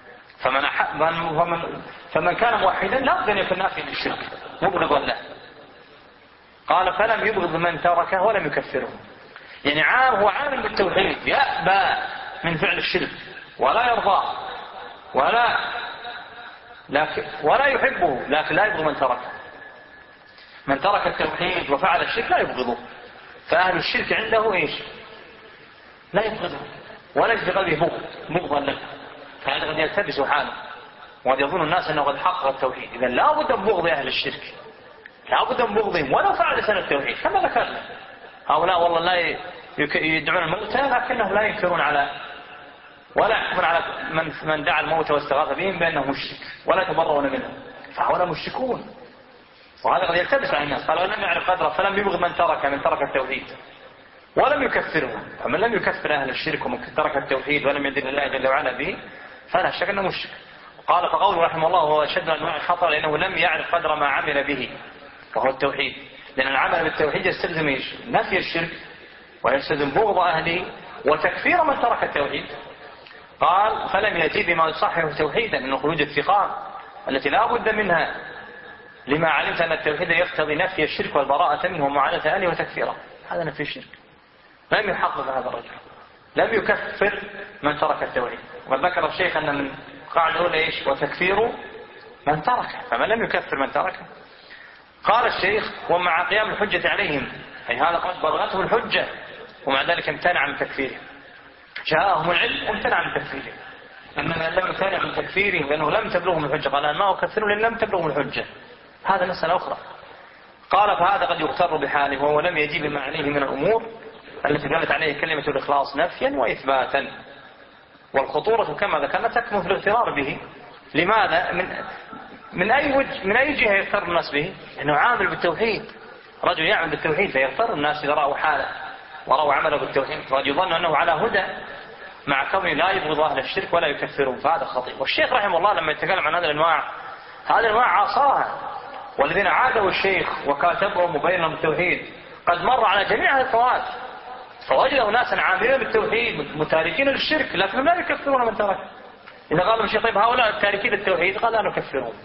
فمن كان موحدا لا بد أن يكون نافيا للشرك مبغضا له. قال فلم يبغض من تركه ولم يكفره، يعني هو عامل بالتوحيد يأبى من فعل الشرك ولا يرضاه ولا يحبه، لكن لا يبغض من تركه. من ترك التوحيد وفعل الشرك لا يبغضه، فأهل الشرك عنده ايش؟ لا يبغضه ولا يجد قلبه بغضا له، فهذا قد يلتبس حاله وقد يظن الناس أنه قد حقق التوحيد. إذا لا بد من بغض أهل الشرك، لا بد من بغضهم ولو فعل سنة التوحيد، كما ذكرنا هؤلاء والله لا يدعون الموتى لكنهم لا ينكرون ولا يحكمون على من دعا الموتى واستغاث بهم بأنه مشرك ولا يتبرؤون منهم، فهؤلاء مشركون. وهذا قد يلتبس على الناس. قال ولم يعرف قدره فلم يبغض من ترك التوحيد ولم يكفرهم، فمن لم يكفر أهل الشرك ومن ترك التوحيد ولم يدل الله جل وعلا به فلا شك أنه مشرك. قال فقوله رحمه الله هو أشد أنواع الخطر لأنه لم يعرف قدر ما عمل به وهو التوحيد، لأن العمل بالتوحيد يستلزم ايش؟ نفي الشرك ويستلزم بغض أهله وتكفير من ترك التوحيد. قال فلم يأتي بما يصحح توحيدا من خروج الثقات التي لا بد منها، لما علمت أن التوحيد يقتضي نفي الشرك والبراءة منه ومعاداة أهله وتكفيره. هذا نفي الشرك، لم يحقق هذا الرجل، لم يكفر من ترك التوحيد. وذكر الشيخ أن من قاعدة الأولى ايش؟ وتكفير من تركه، فمن لم يكفر من تركه. قال الشيخ ومع قيام الحجة عليهم، أي هذا قد بلغته الحجة ومع ذلك امتنع من تكفيره، جاءهم العلم وامتنع من تكفيره. أما لم يمتنع من تكفيره لأنه لم تبلغهم الحجة، قال ما أكفروا لأن لم تبلغهم الحجة، هذا مسألة أخرى. قال فهذا قد يغتر بحاله وهو لم يجيب ما عليه من الأمور التي دلت عليه كلمة الإخلاص نفيا وإثباتا. والخطورة كما ذكرنا تكمن في الاغترار به. لماذا؟ من أي جهة يغتر الناس به؟ إنه عامل بالتوحيد، رجل يعمل بالتوحيد فيغتر الناس إذا رأوا حاله ورأوا عمله بالتوحيد، فقد يظن أنه على هدى مع كونه لا يبغض أهل الشرك ولا يكفرهم، فهذا خطير. والشيخ رحمه الله لما يتكلم عن هذه الأنواع عاصرها، والذين عادوا الشيخ وكاتبهم وبينهم التوحيد قد مر على جميع الفوات، فوجدوا ناسا عاملين بالتوحيد متاركين للشرك لكنهم لا يكفرون من ترك. إذا قالوا الشيخ طيب هؤلاء التاركين للتوحيد قال لا نكفرهم،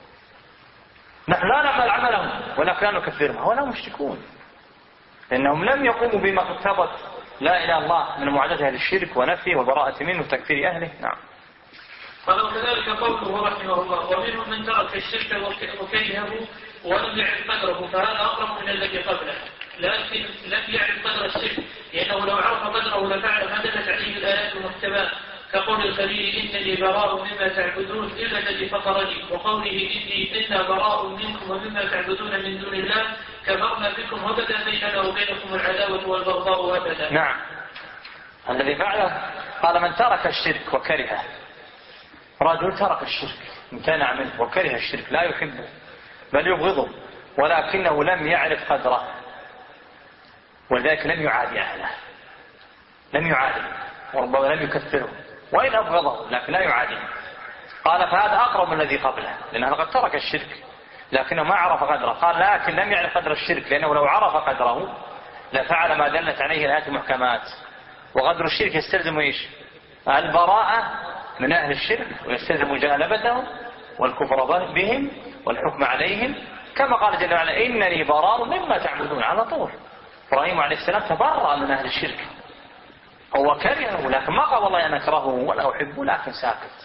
نحن لا نعمل عملهم ولكن لا نكفرهم، هؤلاء مشركون لأنهم لم يقوموا بما اقتضت لا إله إلا الله من معاداة أهل الشرك ونفيه وبراءة منه وتكفير أهله. نعم. قال وكذلك قوله رحمه الله ومنهم من ترك الشرك وكرهه ولم يعرف قدره فهذا أقرب من الذي قبله لكن لم يعرف قدر الشرك لأنه لو عرف قدره لفعل ما دلت عليه الآيات المحتماه كقول الخليل إنني براء مما تعبدون إلا الذي فطرني وقوله إنا براء منكم ومما تعبدون من دون الله كفرنا بكم وبدا بيننا وبينكم العداوة والبغضاء أبدا. نعم الذي فعله قال من ترك الشرك وكرهه رجل ترك الشرك امتنع منه وكره الشرك لا يحبه بل يبغضه ولكنه لم يعرف قدره ولذلك لم يعادي أهله لم يعادي وربما لم يكفره وإن أبغضه لكن لا يعادي. قال فهذا أقرب من الذي قبله لأنه قد ترك الشرك لكنه ما عرف قدره. قال لكن لم يعرف قدر الشرك لأنه لو عرف قدره لفعل ما دلت عليه الآيات المحكمات وقدر الشرك يستلزم إيش؟ البراءة من أهل الشرك ويستلزم مجانبتهم والكفر بهم والحكم عليهم كما قال جل وعلا إنني براء مما تعبدون على طول. إبراهيم عليه السلام تبرأ من أهل الشرك هو كرهه لكن ما قال والله أنا أكرهه ولا أحبه لكن ساكت.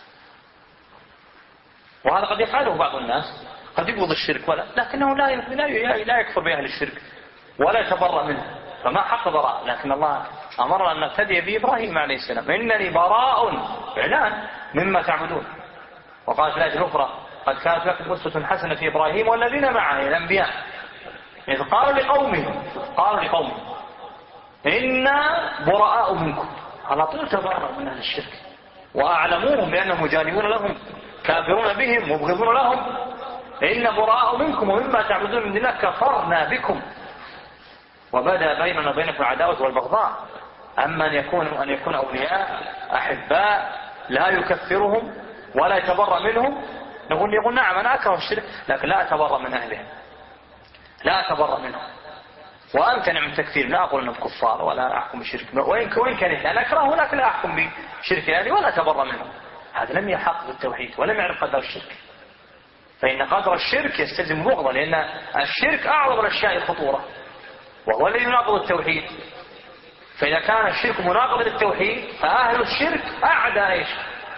وهذا قد يفعله بعض الناس قد يبغض الشرك لكنه لا يكفر بأهل الشرك ولا يتبرأ منه فما حق براء. لكن الله أمرنا أن نقتدي بإبراهيم عليه السلام إنني براء إعلان مما تعبدون. وقال في الآية الأخرى قد كانت لكم أسوة حسنة في إبراهيم والذين معه الأنبياء إذ قالوا لقومهم إنا براء منكم على طول تبرأ من أهل الشرك وأعلموهم بأنهم مجانبون لهم كافرون بهم مبغضون لهم إنا براء منكم ومما تعبدون من الله كفرنا بكم وبدا بيننا وبينكم العداوة والبغضاء. أما أن يكون أولياء أحباء لا يكفرهم ولا يتبرأ منهم يقول نعم أنا أكره الشرك لكن لا أتبرأ من أهله لا أتبرأ منهم وأمتنع من تكفير لا أقول أنهم كفار ولا أحكم بشرك وإن كان أنا أكره لكن لا أحكم بشرك أهلي ولا أتبرأ منهم. هذا لم يحقق التوحيد ولم يعرف قدر الشرك فإن قدر الشرك يستلزم بغضا لأن الشرك أعظم الأشياء خطورة وهو الذي يناقض التوحيد. فإذا كان الشرك مناقض للتوحيد فأهل الشرك أعداء إيش؟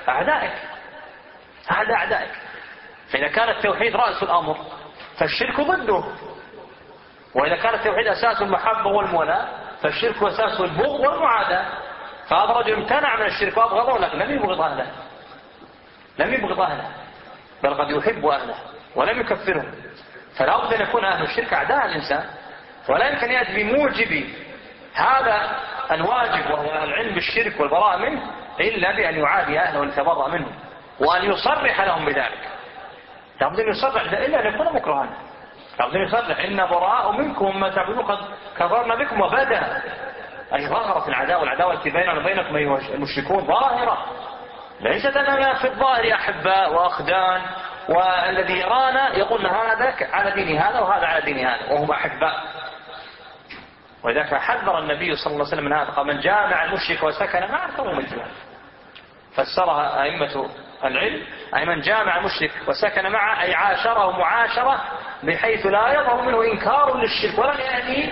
أعدائك. فإذا كان التوحيد رأس الأمر فالشرك ضده وإذا كان التوحيد أساس المحبة والمولاة فالشرك أساس البغض والمعاداة. فهذا رجل امتنع من الشرك وأبغضه لكن لم يبغض أهله بل قد يحب أهله ولم يكفرهم. فلا بد أن يكون أهل الشرك أعداء الإنسان ولا يمكن يأتي بموجب هذا الواجب وهو العلم بالشرك والبراءة منه إلا بأن يعادي أهله ويتبرأ منه وأن يصرح لهم بذلك. لا بد أن يصرح إلا أن يكون مكرها لا بد أن يصرح إن براء منكم وما تعبدون قد كفرنا بكم وبدا أي ظهرت العداوة التي بيننا وبينكم أيها المشركون ظاهرة ليست أننا في الظاهر أحباء وأخدان والذي يرانا يقول هذا على دين هذا وهذا على دين هذا وهم أحباء. ولذلك حذر النبي صلى الله عليه وسلم من هذا قال من جامع المشرك وسكن معه فهو مثله. فسرها أئمة العلم أي من جامع المشرك وسكن معه أي عاشره معاشرة بحيث لا يظهر منه إنكار للشرك ولا يأتي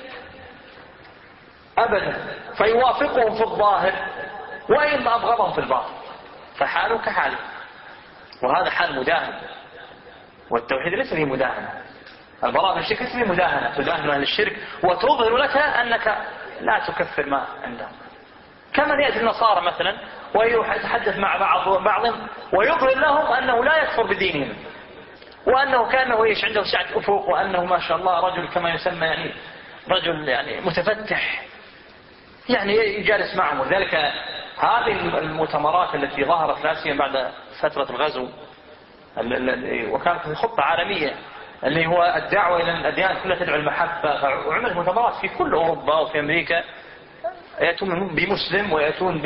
أبدا فيوافقهم في الظاهر وإن أبغضهم في الباطن فحاله كحاله. وهذا حال مداهن والتوحيد ليس فيه مداهنة. البراءة من الشرك ليس فيه مداهنة تداهن أهل الشرك وتظهر لك أنك لا تكفر ما عندهم كما يأتي النصارى مثلا ويتحدث مع بعضهم ويظهر لهم أنه لا يكفر بدينهم وأنه كأنه يعيش عنده سعة أفق وأنه ما شاء الله رجل كما يسمى يعني رجل يعني متفتح يعني يجالس معهم. وذلك هذه المؤتمرات التي ظهرت لا سيما بعد فترة الغزو وكانت خطة عالمية اللي هو الدعوة إلى الأديان كلها تدعو المحبة وعملت مؤتمرات في كل أوروبا وفي أمريكا يأتون بمسلم ويأتون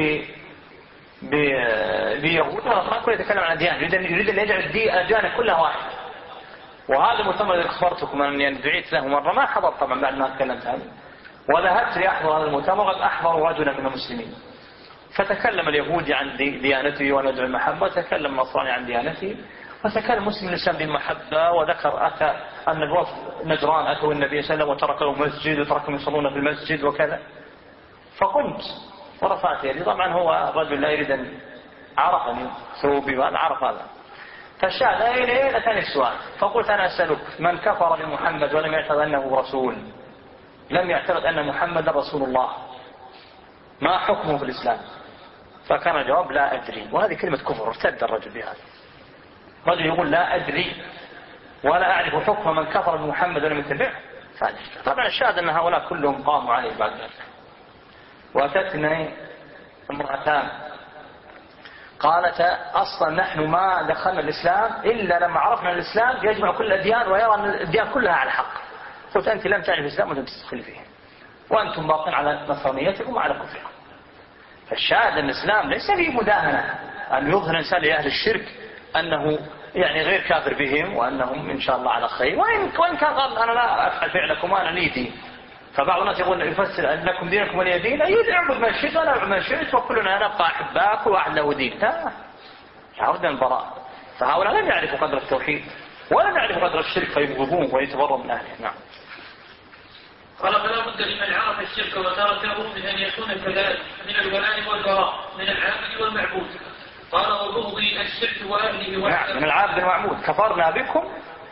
بيهود ونصارى كله يتكلم عن الأديان يريد أن يجعل الأديان كلها واحد. وهذا المؤتمر الذي أخبرتكم أني دعيت له مرة ما حضر طبعا بعد ما تكلمت عنه وذهبت لأحضر هذا المؤتمر قد أحضر رجلا من المسلمين فتكلم اليهودي عن ديانته وندعو المحبة وتكلم النصراني عن ديانته وتكلم مسلم الإسلام بالمحبة وذكر أتى أن الوفد نجران أتوا النبي صلى الله عليه وسلم وتركوا مسجد وتركوا يصلون في المسجد وكذا. فقمت ورفعت يدي طبعا هو رجل لا يريد أن عرفني ثوبي وأنا عرف هذا. فالشاهد إلى ثاني السؤال، فقلت أنا أسألك من كفر بمحمد ولم يعتقد أنه رسول، لم يعتقد أن محمد رسول الله، ما حكمه في الإسلام؟ فكان الجواب لا أدري. وهذه كلمة كفر، ارتد الرجل بهذا. رجل يقول لا أدري ولا أعرف حكم من كفر بمحمد ولم يتبعه. طبعا الشاهد أن هؤلاء كلهم قاموا عليه بعد ذلك. وأتتني امرأتان قالت أصلا نحن ما دخلنا الإسلام إلا لما عرفنا الإسلام يجمع كل الأديان ويرى أن الأديان كلها على حق. قلت أنت لم تعرف الإسلام ولم تدخل فيه، وأنتم باقين على نصرانيتكم وعلى كفركم. فالشاهد أن الإسلام ليس فيه مداهنة أن يظهر الإنسان لأهل الشرك أنه يعني غير كافر بهم وأنهم إن شاء الله على خير، وإن كان قال أنا لا أفعل فعلكم وأنا لي دين. فبعض الناس يقول يفسر أن لكم دينكم ولي دين، أي اعبد ما شئت ولا اعبد ما شئت وكلنا نبقى أحباء وواحد له دين. لا عودنا البراء. فهؤلاء لم يعرفوا قدر التوحيد ولم يعرفوا قدر الشرك فيبغضون ويتبرؤوا من أهله. نعم. قال فلا بد لمن عرف الشرك وتركه من أن يكون كذلك من الولاء والبراء من العابد والمعبود. قال وبغض الشرك وأهله نعم من العابد والمعبود. كفرنا بكم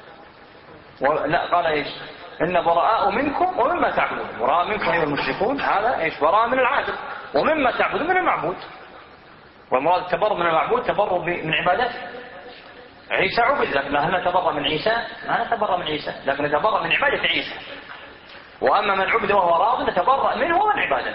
لا قال إيش؟ إن براء منكم ومما تعبدون. براء منكم أيها المشركون، هذا إيش؟ براء من العابد، ومما تعبدون من المعبود. والمراد التبرؤ من المعبود تبرؤ من عبادته. عيسى عبد، لكن هل نتبرأ من عيسى؟ ما نتبرأ من عيسى، لكن نتبرأ من عبادة عيسى. وأما من عبد وهو راض نتبرأ منه ومن عبادته.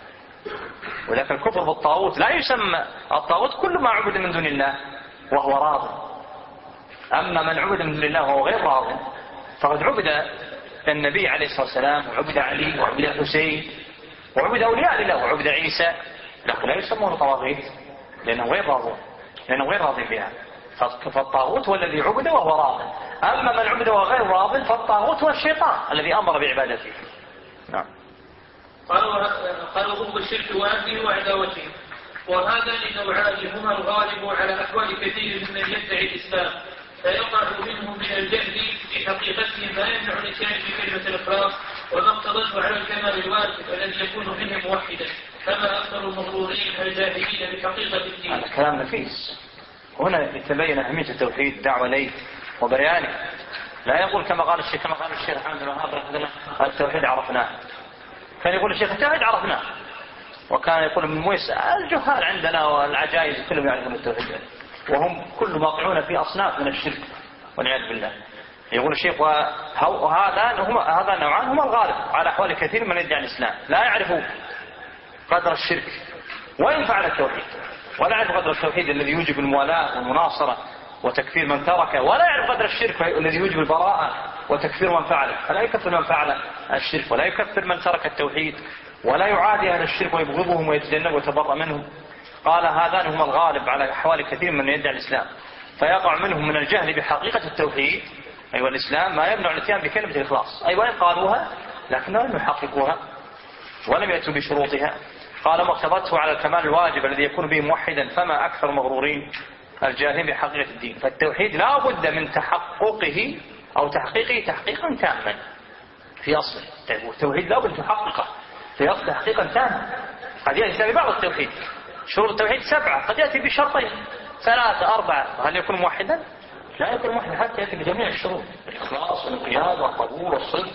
ولكن الكفر بالطاغوت لا يسمى الطاغوت كل ما عبد من دون الله وهو راض. أما من عبد من دون الله وهو غير راض فقد عبد النبي عليه الصلاة والسلام وعبد علي وعبد الحسين وعبد أولياء الله وعبد عيسى، لكن لا يسمونه طواغيت لأنه غير راض بها. فالطاغوت هو الذي عبد وهو راض. أما من عبد وهو غير راض فالطاغوت هو الشيطان الذي أمر بعبادته. نعم. قالوا ضد الشرك وأهله وعداوته. وهذان نوعان هما الغالب على أحوال كثير ممن يدعي الإسلام، فيقع منهم من الجهل في حقيقتهم ما يمنع الإتيان بكلمة الإخلاص وما اقتضته على الكمال الواجب الذي يكون منهم موحدا، كما أكثر المغرورين الجاهلين بحقيقة الدين. هذا كلام نفيس. هنا يتبين أهمية التوحيد الدعوة إليه وبيانه. لا يقول كما قال الشيخ حمد الوهاب رحمه الله التوحيد عرفناه. كان يقول الشيخ التوحيد عرفناه، وكان يقول ابن موسى الجهال عندنا والعجائز كلهم يعرفون التوحيد وهم كل واقعون في أصناف من الشرك والعياذ بالله. يقول الشيخ هذا نوعان هما الغالب على أحوال كثير من يدعي الإسلام، لا يعرفوا قدر الشرك وإن فعل التوحيد، ولا يعرف قدر التوحيد الذي يوجب الموالاة والمناصرة وتكفير من تركه، ولا يعرف قدر الشرك الذي يوجب البراءة وتكفير من فعله. فلا يكفر من فعل الشرك ولا يكفر من ترك التوحيد ولا يعادي أهل الشرك ويبغضهم ويتجنب ويتبرأ منهم. قال هذان هما الغالب على أحوال كثير من يدعي الإسلام، فيقع منهم من الجهل بحقيقة التوحيد أيوة الإسلام ما يمنع الاتيان بكلمة الإخلاص، أيوة قالوها لكنهم لم يحققوها ولم يأتوا بشروطها. قال ما اقتضته على الكمال الواجب الذي يكون به موحدا، فما أكثر مغرورين الجاهلين بحقيقة الدين. فالتوحيد لا بد من تحققه أو تحقيقه تحقيقا تاما في أصله. التوحيد لا بد تحققه في أصله تحقيقا تاما. قد يأتي ببعض التوحيد شروط التوحيد 7، قد يأتي بشرطين 3 4. هل يكون موحدا؟ لا يكون موحدا حتى يأتي بجميع الشروط، الإخلاص والانقياد والقبول والصدق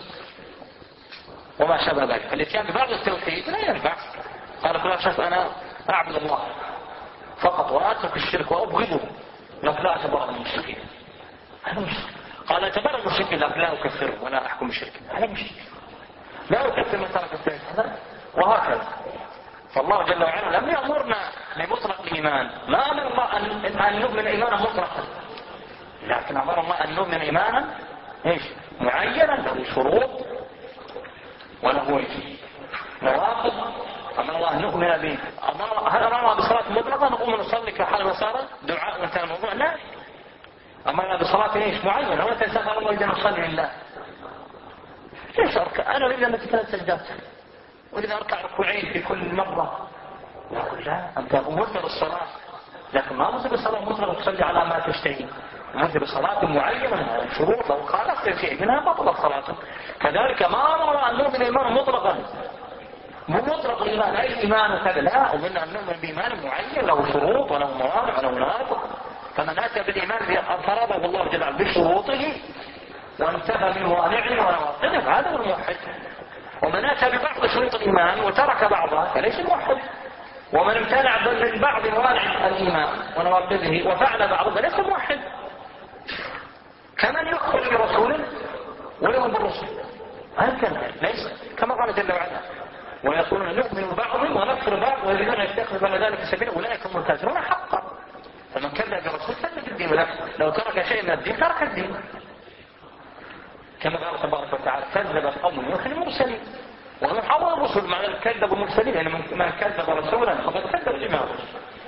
وما شابه ذلك. فالاتيان ببعض التوحيد لا ينفع. قال فلا شك أنا أعبد الله فقط وأترك الشرك وأبغضه، لكن لا أتبرأ من المشركين. هذا مشرك. قال أتبرأ من المشركين لكن لا أكفره ولا أحكم الشرك. هذا مشرك. لا أكفر من ترك التوحيد. وهكذا. فالله جل وعلا لم يأمرنا بمطلق الإيمان، ما أمر الله أن نؤمن إيمانا مطلقا، لكن أمر الله أن نؤمن إيمانا معينا له شروط وله نواقض. أمر الله أن نؤمن به. هل أمر الله بصلاة مطلقة نقوم نصلي كحال مسارة دعاء وانتهى الموضوع؟ لا. أمر الله بصلاة معينة ولا تنسى قال الله إذا نصلي لله. ليش أركع؟ أنا أريد أن أتكلم سجدات وإذا أركع ركوعين في كل مرة. يقول لا، أنت أمرت بالصلاة لكن ما أمرت بالصلاة مطلقة تصلي على ما تشتهي، أمرت بصلاة معينة شروط، لو خالفت شيء منها بطلت صلاتك. كذلك ما أمر أن نؤمن إيمانا مطلقا مو مطلق الإيمان أي إيمان وكذا، لا، ومنها أن نؤمن بإيمان معين له شروط وله موانع وله ناقض. فمن أتى بالإيمان فرضه الله جل وعلا بشروطه وانتهى من موانعه ونواقضه فهذا هو الموحد. ومن أتى ببعض شروط الإيمان وترك بعضها فليس موحد. ومن امتنع من بعض موانع الإيمان ونواقضه وفعل بعضه فليس موحد. كمن يكفر برسوله ويؤمن بالرسل هكذا ليس كما قال جل وعلا ويقولون نؤمن ببعض ونكفر بعض ويريدون ان يتخذوا بعد ذلك سبيلا اولئك هم الكافرون حقا. فمن كذب برسول كذب الدين، لو ترك شيء من الدين ترك الدين. كما قال تبارك وتعالى كذب قوم نوح المرسلين ومن حول الرسل مع كذب المرسلين يعني من كذب رسولا فقد كذب جميع الرسل.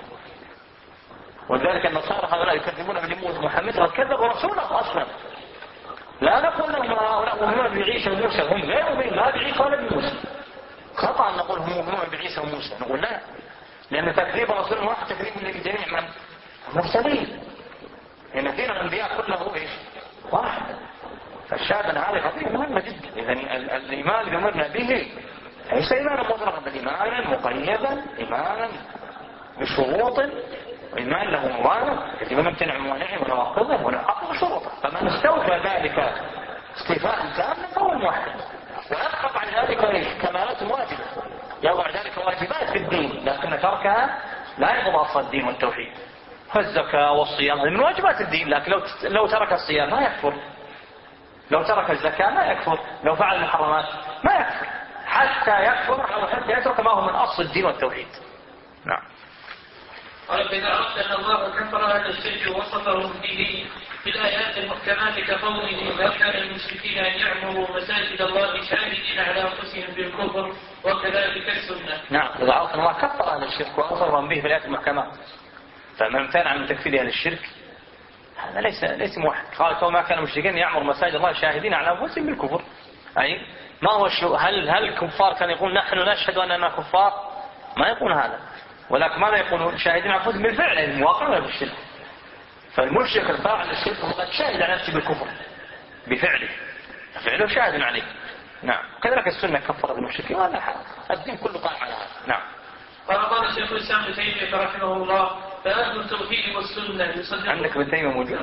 ولذلك النصارى هؤلاء يكذبون بنبوة محمد وقد كذبوا رسوله اصلا. لا نقول لهم هؤلاء مؤمنون بعيسى وموسى، هم غير مؤمنين لا بعيسى ولا بموسى. خطأ أن نقول هم مؤمنون بعيسى وموسى، نقول لا، لأن تكذيب رسول واحد تكذيب لجميع من المرسلين، لأن دين الأنبياء كله إيش؟ واحد. فالشاهد أن هذه قضية مهمة جدا. إذن الإيمان اللي أمرنا به ليس إيمانا مطلقا بل إيمانا مقيدا، إيمانا بشروط، إيمان له موانع، الإيمان يمتنع موانعه ونواقضه ونحقق شروطه. فمن استوفى ذلك استيفاء تاما فهو الموحد. ويبقى عن ذلك كمالات واجبة، يضع ذلك واجبات في الدين لكن تركها لا يضع أصل الدين والتوحيد. فالزكاة والصيام من واجبات الدين، لكن لو ترك الصيام ما يكفر، لو ترك الزكاة ما يكفر، لو فعل المحرمات ما يكفر، حتى يكفر أو حتى يترك ما هو من أصل الدين والتوحيد. نعم. قال فإذا أردت أن الله كفر هذا الشرك ووصفهم به في الآيات المحكمات كقوله ما كان المشركين أن يعمروا مساجد الله شاهدين على أنفسهم بالكفر وكذلك السنة. نعم. إذا أردت أن الله كفر هذا الشرك ووصفهم به في الآيات المحكمات فمن امتنع من تكفير هذا الشرك هذا ليس موحد. قال ما كان المشركين يعمر مساجد الله شاهدين على أنفسهم بالكفر، أي ما هو هل الكفار كان يقول نحن نشهد أننا كفار؟ ما يقول هذا، ولكن ماذا يقولون؟ شاهدين على أنفسهم بالفعل المواقع بالشرك. فالمشرك الفاعل الشرك فقد شاهد على نفسه بالكفر بفعله، فعله شاهد عليه. نعم. كذلك السنة كفرت المشركين ولا الدين كله قائم على هذا. نعم. قال الشيخ الإسلام ابن تيمية رحمه الله فأهل التوحيد والسنة يصدقون. عندك ابن تيمية موجود؟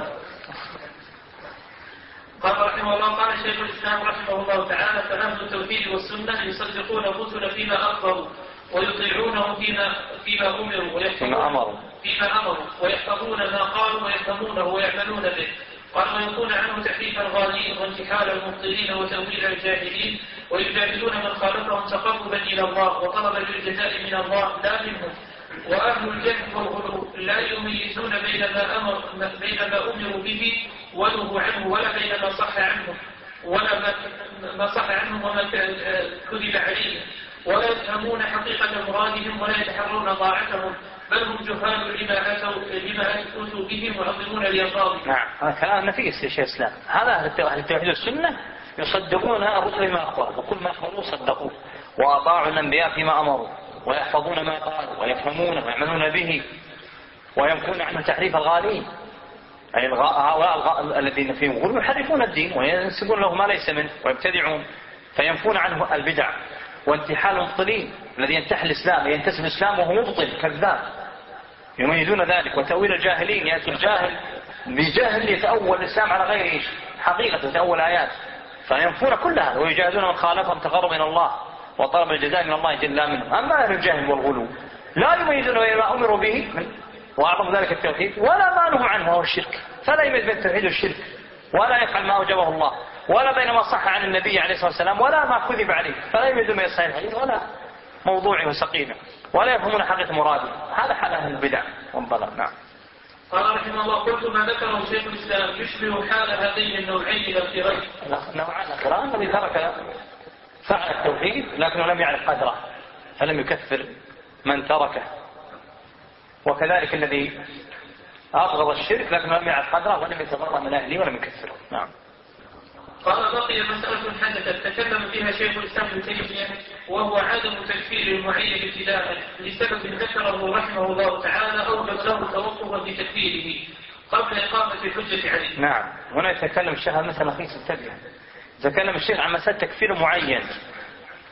قال رحمه الله قال الشيخ الإسلام رحمه الله تعالى فأهل التوحيد والسنة يصدقون الرسل فيما أخبروا ويطيعونه فيما أمروا ويحفظون ما قالوا ويفهمونه ويعملون به. قال ويكون عنه تحريف الغالين وانتحال المبطلين وتأويل الجاهلين ويجاهدون من خالفهم تقربا إلى الله وطلبا للجزاء من الله لا منهم. وأهل الجهل والغلو لا يميزون بين ما أمروا به ونهوا عنه ولا بين ما صح عنه وما كذب عليه، ولا يفهمون حقيقة مرادهم ولا يتحرون طاعتهم، بل هم جهال لما أتوا به معظمون لألفاظهم. نعم. هذا كلام نفيس يا شيخ الإسلام. هذا أهل التوحيد والسنة يصدقون الرسل بما أخبروا وكل ما أخبروا صدقوه وأطاعوا الأنبياء فيما أمروا ويحفظون ما قالوا ويفهمونه ويعملون به ويمكن عنه تحريف الغالين، أي هؤلاء الذين فيهم غلو يحرفون الدين وينسبون له ما ليس منه ويبتدعون فينفون عنه البدع وانتحال المبطلين الذي ينتحل الإسلام ينتسب الإسلام وهو مبطل كذاب يميزون ذلك، وتأويل الجاهلين يأتي الجاهل بجهل يتأول الإسلام على غير حقيقة يتأول آيات فينفون كل هذا ويجاهدون من خالفهم تقرب إلى الله وطلب الجزاء من الله جل منه. أما أهل الجهل والغلو لا يميزون بين ما أمروا به وأعظم ذلك التوحيد ولا ما نهوا عنه هو الشرك، فلا يميز بين التوحيد والشرك ولا يفعل ما أوجبه الله ولا بين ما صح عن النبي عليه الصلاة والسلام ولا ما كذب عليه، فلا يميز بين صحيح الحديث ولا موضوعه وسقيمه ولا يفهمون حقيقة مراده. هذا حال أهل البدع والضلال. نعم. قال رحمه الله قلت ما ذكره شيخ الإسلام يشبه حال هذين النوعين الأخيرين. نوعان الأخيران الذي ترك فعل التوحيد لكنه لم يعرف قدره فلم يكفر من تركه، وكذلك الذي أبغض الشرك لكنه لم يعرف قدره ولم يتبرأ من أهله ولم يكفره. نعم. قال بقي مسألة حدثت تكلم فيها شيخ الإسلام ابن تيمية وهو عدم تكفير المعين ابتداء لسبب ذكره رحمه الله تعالى أوجب له توقفا بتكفيره قبل إقامة الحجة عليه. نعم. هنا يتكلم الشيخ مثلا في ستبيع يتكلم الشيخ عن مسألة تكفير معين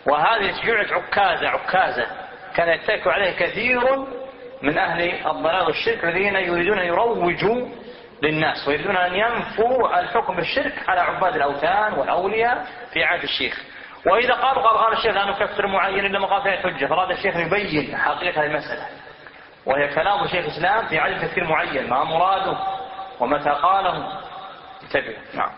وهذه شيوعة عكازة كان يتكئ عليه كثير من أهل الضلال والشرك الذين يريدون أن يروجوا للناس ويريدون أن ينفوا الحكم بالشرك على عباد الأوثان والأولياء في عهد الشيخ. وإذا قال الشيخ لا نكفر معين إلا مقام فيه الحجة، فراد الشيخ يبين حقيقة هذه المسألة، وهي كلام شيخ الإسلام في عدم تكفير معين ما مراده ومتى قاله. انتبه. نعم.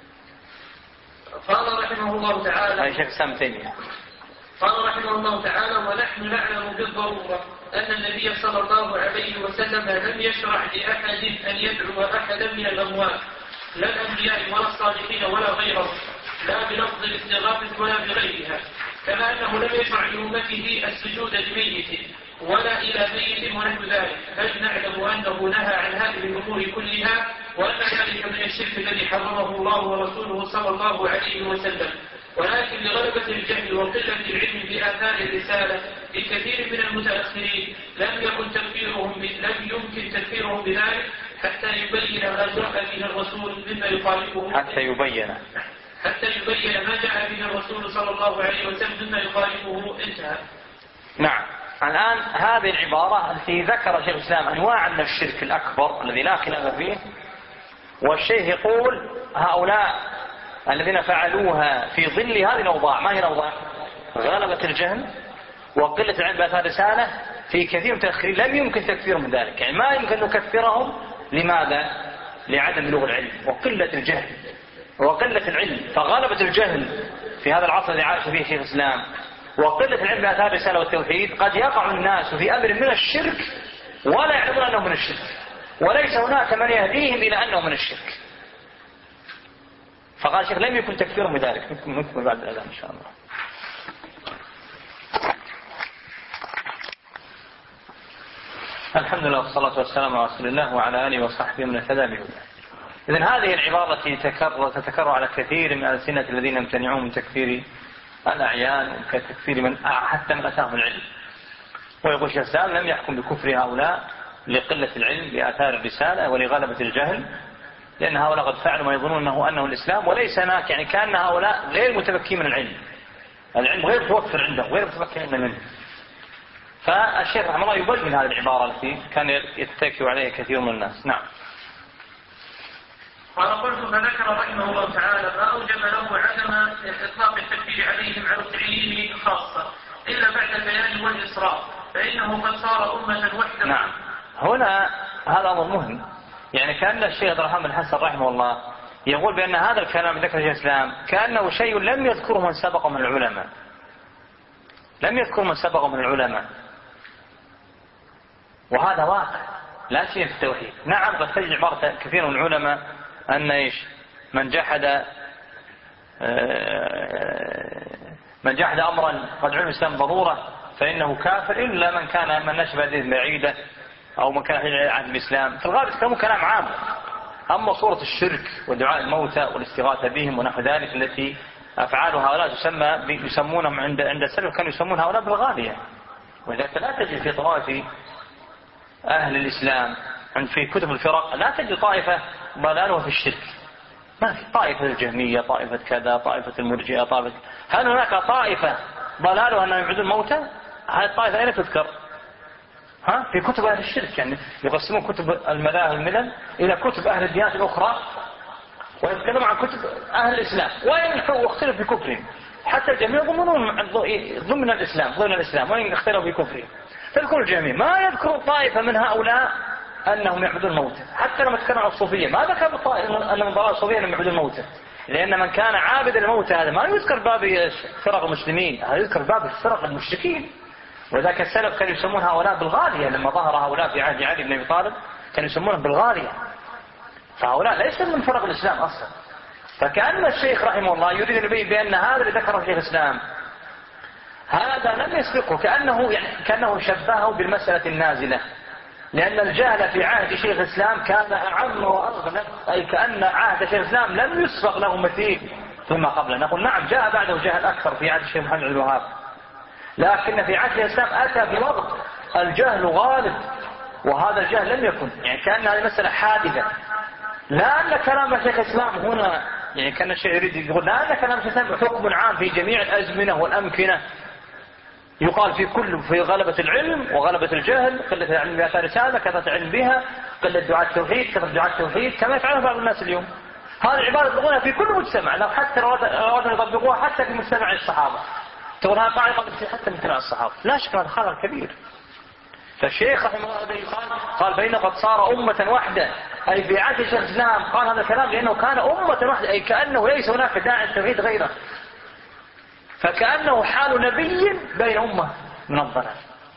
قال رحمه الله تعالى هذا شيخ الإسلام تيمية. قال رحمه الله تعالى: ونحن نعلم بالضرورة أن النبي صلى الله عليه وسلم لم يشرع لأحد أن يدعو أحدا من الأموات، لا الأنبياء ولا الصالحين ولا غيرهم، لا بلفظ الاستغاثة ولا بغيرها، كما أنه لم يشرع لأمته السجود لميت ولا إلى ميت ونحو ذلك، بل نعلم أنه نهى عن هذه الأمور كلها، وأن ذلك من الشرك الذي حرمه الله ورسوله صلى الله عليه وسلم. ولكن لغلبة الجهل وقلة العلم بآثار الرسالة لكثير من المتأخرين لم يمكن تكفيرهم بذلك حتى يبين ما جاء به الرسول مما يخالفه، حتى يبين ما جاء به الرسول صلى الله عليه وسلم مما يخالفه. انتهى. نعم. الآن هذه العبارة التي ذكر شيخ الإسلام أنواع من الشرك الأكبر الذي لا خلاف فيه، والشيخ يقول هؤلاء الذين فعلوها في ظل هذه الأوضاع، ما هي الأوضاع؟ غلبة الجهل وقلة العلم بأثار الرسالة في كثير من التأخيرين لم يمكن تكفيرهم من ذلك، يعني ما يمكن نكفرهم. لماذا؟ لعدم بلوغ العلم وقلة الجهل وقلة العلم. فغلبة الجهل في هذا العصر الذي عاش فيه شيخ الإسلام وقلة العلم بأثار الرسالة والتوحيد قد يقع الناس في أمر من الشرك ولا يعلمون أنه من الشرك، وليس هناك من يهديهم إلى أنه من الشرك. فقال الشيخ لم يكن تكفيرهم بذلك. نكمل بعد الأذان إن شاء الله. الحمد لله والصلاة والسلام على رسول الله وعلى آله وصحبه من اهتدى بهداه. إذن هذه العبارة التي تتكرر على كثير من ألسنة الذين يمتنعون من تكفير الأعيان وكتكفير من حتى من أتاهم العلم. ويقول الشيخ الإسلام لم يحكم بكفر هؤلاء لقلة العلم بآثار الرسالة ولغلبة الجهل، لأن هؤلاء قد فعلوا ما يظنون أنه الإسلام، وليس هناك، يعني كأن هؤلاء غير متمكنين من العلم غير متوفر عندهم، غير متمكنين منه. فالشيخ رحمه الله يبين هذه العبارة التي كان يتكئ عليها كثير من الناس. نعم. قال قلت فذكر رحمه الله تعالى ما أوجب له عدم إطلاق التكفير عليهم على التعيين خاصة إلا بعد البيان والإصرار، فإنه قد صار أمة وحدة. نعم. هنا هذا أمر مهم، يعني كأن الشيخ عبد الرحمن بن حسن رحمه الله يقول بأن هذا الكلام ذكر الشيخ الإسلام كأنه شيء لم يذكره من سبق من العلماء، لم يذكر من سبق من العلماء، وهذا واقع لا شيء في التوحيد. نعم قد تجد عبارة كثير من العلماء أن من جحد أمرا قد علم الإسلام ضرورة فإنه كافر، إلا من كان من نشبه هذه بعيدة أو من كان عن الإسلام. في الغالب يتكلمون كلام عام. أما صورة الشرك ودعاء الموتى والاستغاثة بهم ونحو ذلك التي أفعال هؤلاء يسمونهم عند السلف كانوا يسمون هؤلاء بالغالية. ولذلك لا تجد في طوائف أهل الإسلام في كتب الفرق لا تجد طائفة ضلالها في الشرك، ما في. طائفة الجهمية، طائفة كذا، طائفة المرجئة، طائفة. هل هناك طائفة ضلالها أنهم يعبدون الموتى؟ هذه الطائفة أين تذكر؟ في كتب أهل الشرك، يعني يقسمون كتب المذاهب الملل إلى كتب أهل الديانات الأخرى ويتكلمون عن كتب أهل الإسلام وإن اختلف بكفرهم. حتى الجميع يضمنون ضمن الإسلام وإن اختلفوا بكفرهم. تذكر الجميع ما يذكر طائفة من هؤلاء أنهم يعبدون الموتى. حتى لما تكلم عن الصوفية ما ذكر طائفة أن من ضلال الصوفية أنهم يعبدون الموتى، لأن من كان عابد الموتى هذا ما يذكر باب فرق المسلمين، هذا يذكر باب فرق المشركين. وذاك السلف كانوا يسمون هؤلاء بالغالية. لما ظهر هؤلاء في عهد علي بن أبي طالب كانوا يسمونهم بالغالية، فهؤلاء ليس من فرق الإسلام أصلا. فكأن الشيخ رحمه الله يريد أن يبين بأن هذا اللي ذكره الشيخ الإسلام هذا لم يسبقه، كأنه شبهه بالمسألة النازلة، لأن الجهل في عهد شيخ الإسلام كان أعم وأغلب، أي كأن عهد شيخ الإسلام لم يسبق له مثيل فيما قبله. نقول نعم جاء بعده جهل أكثر في عهد الشيخ محمد بن الوهاب، لكن في عهد الإسلام أتى بوقت الجهل غالب، وهذا الجهل لم يكن، يعني كأن هذه مسألة حادثة. لا أن كلام شيخ الإسلام هنا يعني كان الشيء يريد يقول لا، كلام الإسلام حكم عام في جميع الأزمنة والأمكنة، يقال في غلبة العلم وغلبة الجهل، قلة العلم بآثار رسالة، كثرة العلم بها، قلة دعاة التوحيد، كثرة دعاة التوحيد، كما يفعلها بعض الناس اليوم. هذه العبارة يطلقونها في كل مجتمع، لو حتى أرادوا يطبقوها حتى في مجتمع الصحابة، تقول هذا قاعدة حتى مجتمع الصحابة. لا شك هذا خطأ كبير. فالشيخ رحمه الله قال بين قد صار أمة واحدة، أي في عهد شيخ الإسلام قال هذا الكلام لأنه كان أمة واحدة، أي كأنه ليس هناك داعي التوحيد غيره، فكأنه حال نبي بين أمة من الضلال.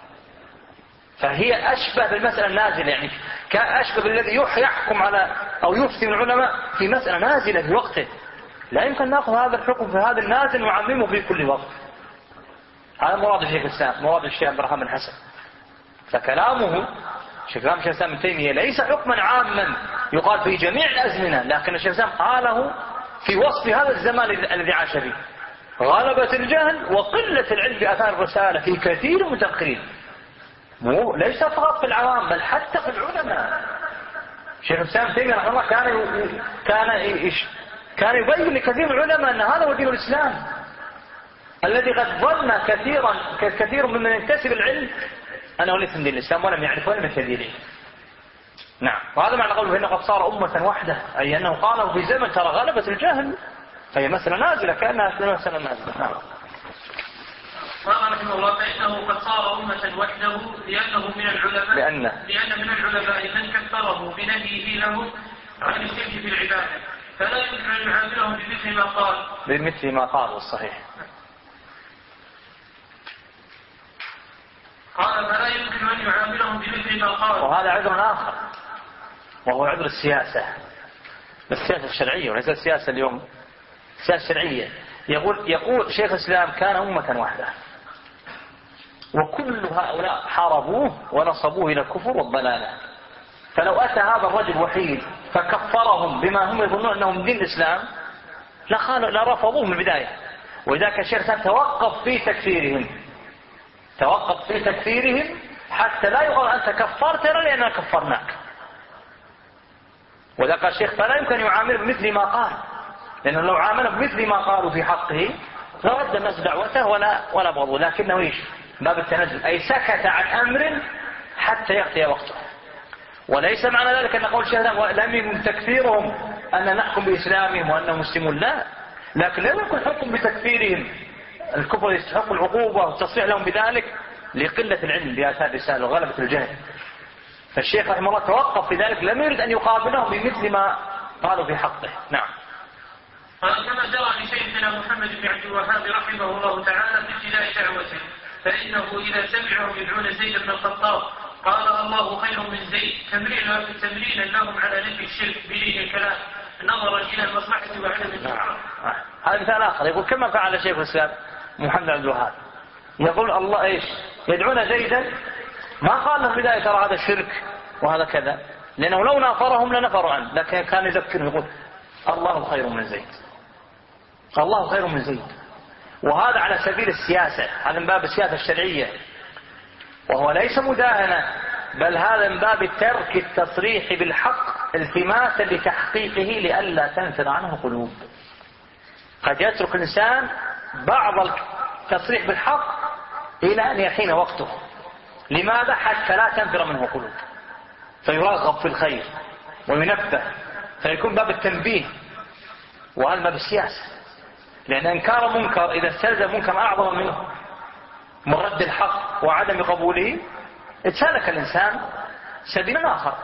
فهي أشبه بالمسألة النازلة، يعني كأشبه بالذي يحكم على أو يفتي العلماء في مسألة نازلة في وقته، لا يمكن نأخذ هذا الحكم في هذا النازل ونعممه في كل وقت. هذا مراد الشيخ الإسلام، مراد الشيخ عبد الرحمن بن حسن. فكلامه شيخ الإسلام ابن تيمية ليس حكما عاما يقال في جميع الأزمنة، لكن الشيخ الإسلام قاله في وصف هذا الزمان الذي عاش فيه، غلبة الجهل وقلة العلم بآثار الرسالة في كثير من تقرير، ليس فقط في العوام بل حتى في العلماء. شيخ الإسلام ابن تيمية رحمه الله كان يبين لكثير من العلماء أن هذا هو دين الإسلام الذي قد ظن كثير ممن ينتسب العلم أنه ليس من دين الإسلام ولم يعرف ولم يهتدي. نعم، وهذا معنى قوله إنه قد صار أمة واحدة، أي أنه قاله في زمن ترى غلبة الجهل، فهي مسألة نازلة كأنها مسألة نازلة. نعم. قال رحمه الله فإنه قد صار أمة وحده لأنه من العلماء لأن من العلماء من كفره بنهيه له عن الشرك في العبادة، فلا يمكن أن يعاملهم بمثل ما قال الصحيح. قال فلا يمكن أن يعاملهم بمثل ما قال. وهذا عذر آخر وهو عذر السياسة، السياسة الشرعية وليس السياسة اليوم، السياسة الشرعية. يقول شيخ الإسلام كان أمة واحدة وكل هؤلاء حاربوه ونصبوه إلى الكفر والضلالة، فلو أتى هذا الرجل وحيد فكفرهم بما هم يظنون أنهم دين الإسلام لرفضوه من البداية. وذاك الشيخ الإسلام توقف في تكفيرهم حتى لا يقال أنت كفرتنا لأننا كفرناك. وذاك الشيخ فلا يمكن يعامل بمثل ما قال، لأنه لو عامل بمثل ما قالوا في حقه لرد الناس دعوته ولا بغضوا، لكنه ايش؟ باب التنزل، أي سكت عن أمر حتى يأتي وقته. وليس معنى ذلك أن قول الشيخ لم يكن تكفيرهم أن نحكم بإسلامهم وأنهم مسلمون، لا، لكن لم يكن حكم بتكفيرهم الكفر يستحق العقوبة والتصريح لهم بذلك لقلة العلم بآثار الرسالة وغلبة الجهل. فالشيخ رحمه الله توقف في ذلك، لم يرد أن يقابلهم بمثل ما قالوا في حقه. نعم. كما جرى لشيخنا محمد بن عبد الوهاب رحمه الله تعالى في ابتداء دعوته، فإنه إذا سمعهم يدعون زيد بن الخطاب قال الله خير من زيد تمرينا لهم على نفي الشرك بدين الكلام نظرا إلى المصلحة وعدم الشرع. هذا مثال آخر يقول كما فعل شيخ الإسلام محمد بن عبد الوهاب، يقول الله ايش؟ يدعون زيدا، ما قال لهم بداية ترى هذا الشرك وهذا كذا، لأنه لو نافرهم لنفروا عنه، لكن كان يذكرهم يقول الله خير من زيد، الله خير من زيد. وهذا على سبيل السياسة، هذا من باب السياسة الشرعية، وهو ليس مداهنة، بل هذا من باب ترك التصريح بالحق التماسا لتحقيقه لئلا تنفر عنه قلوب. قد يترك الإنسان بعض التصريح بالحق إلى أن يحين وقته، لماذا؟ حتى لا تنفر منه قلوب، فيرغب في الخير وينبه، فيكون باب التنبيه، وهذا باب السياسة. لأن إنكار منكر إذا استلزم منكر أعظم منه من رد الحق وعدم قبوله سلك الإنسان سبيلا آخر،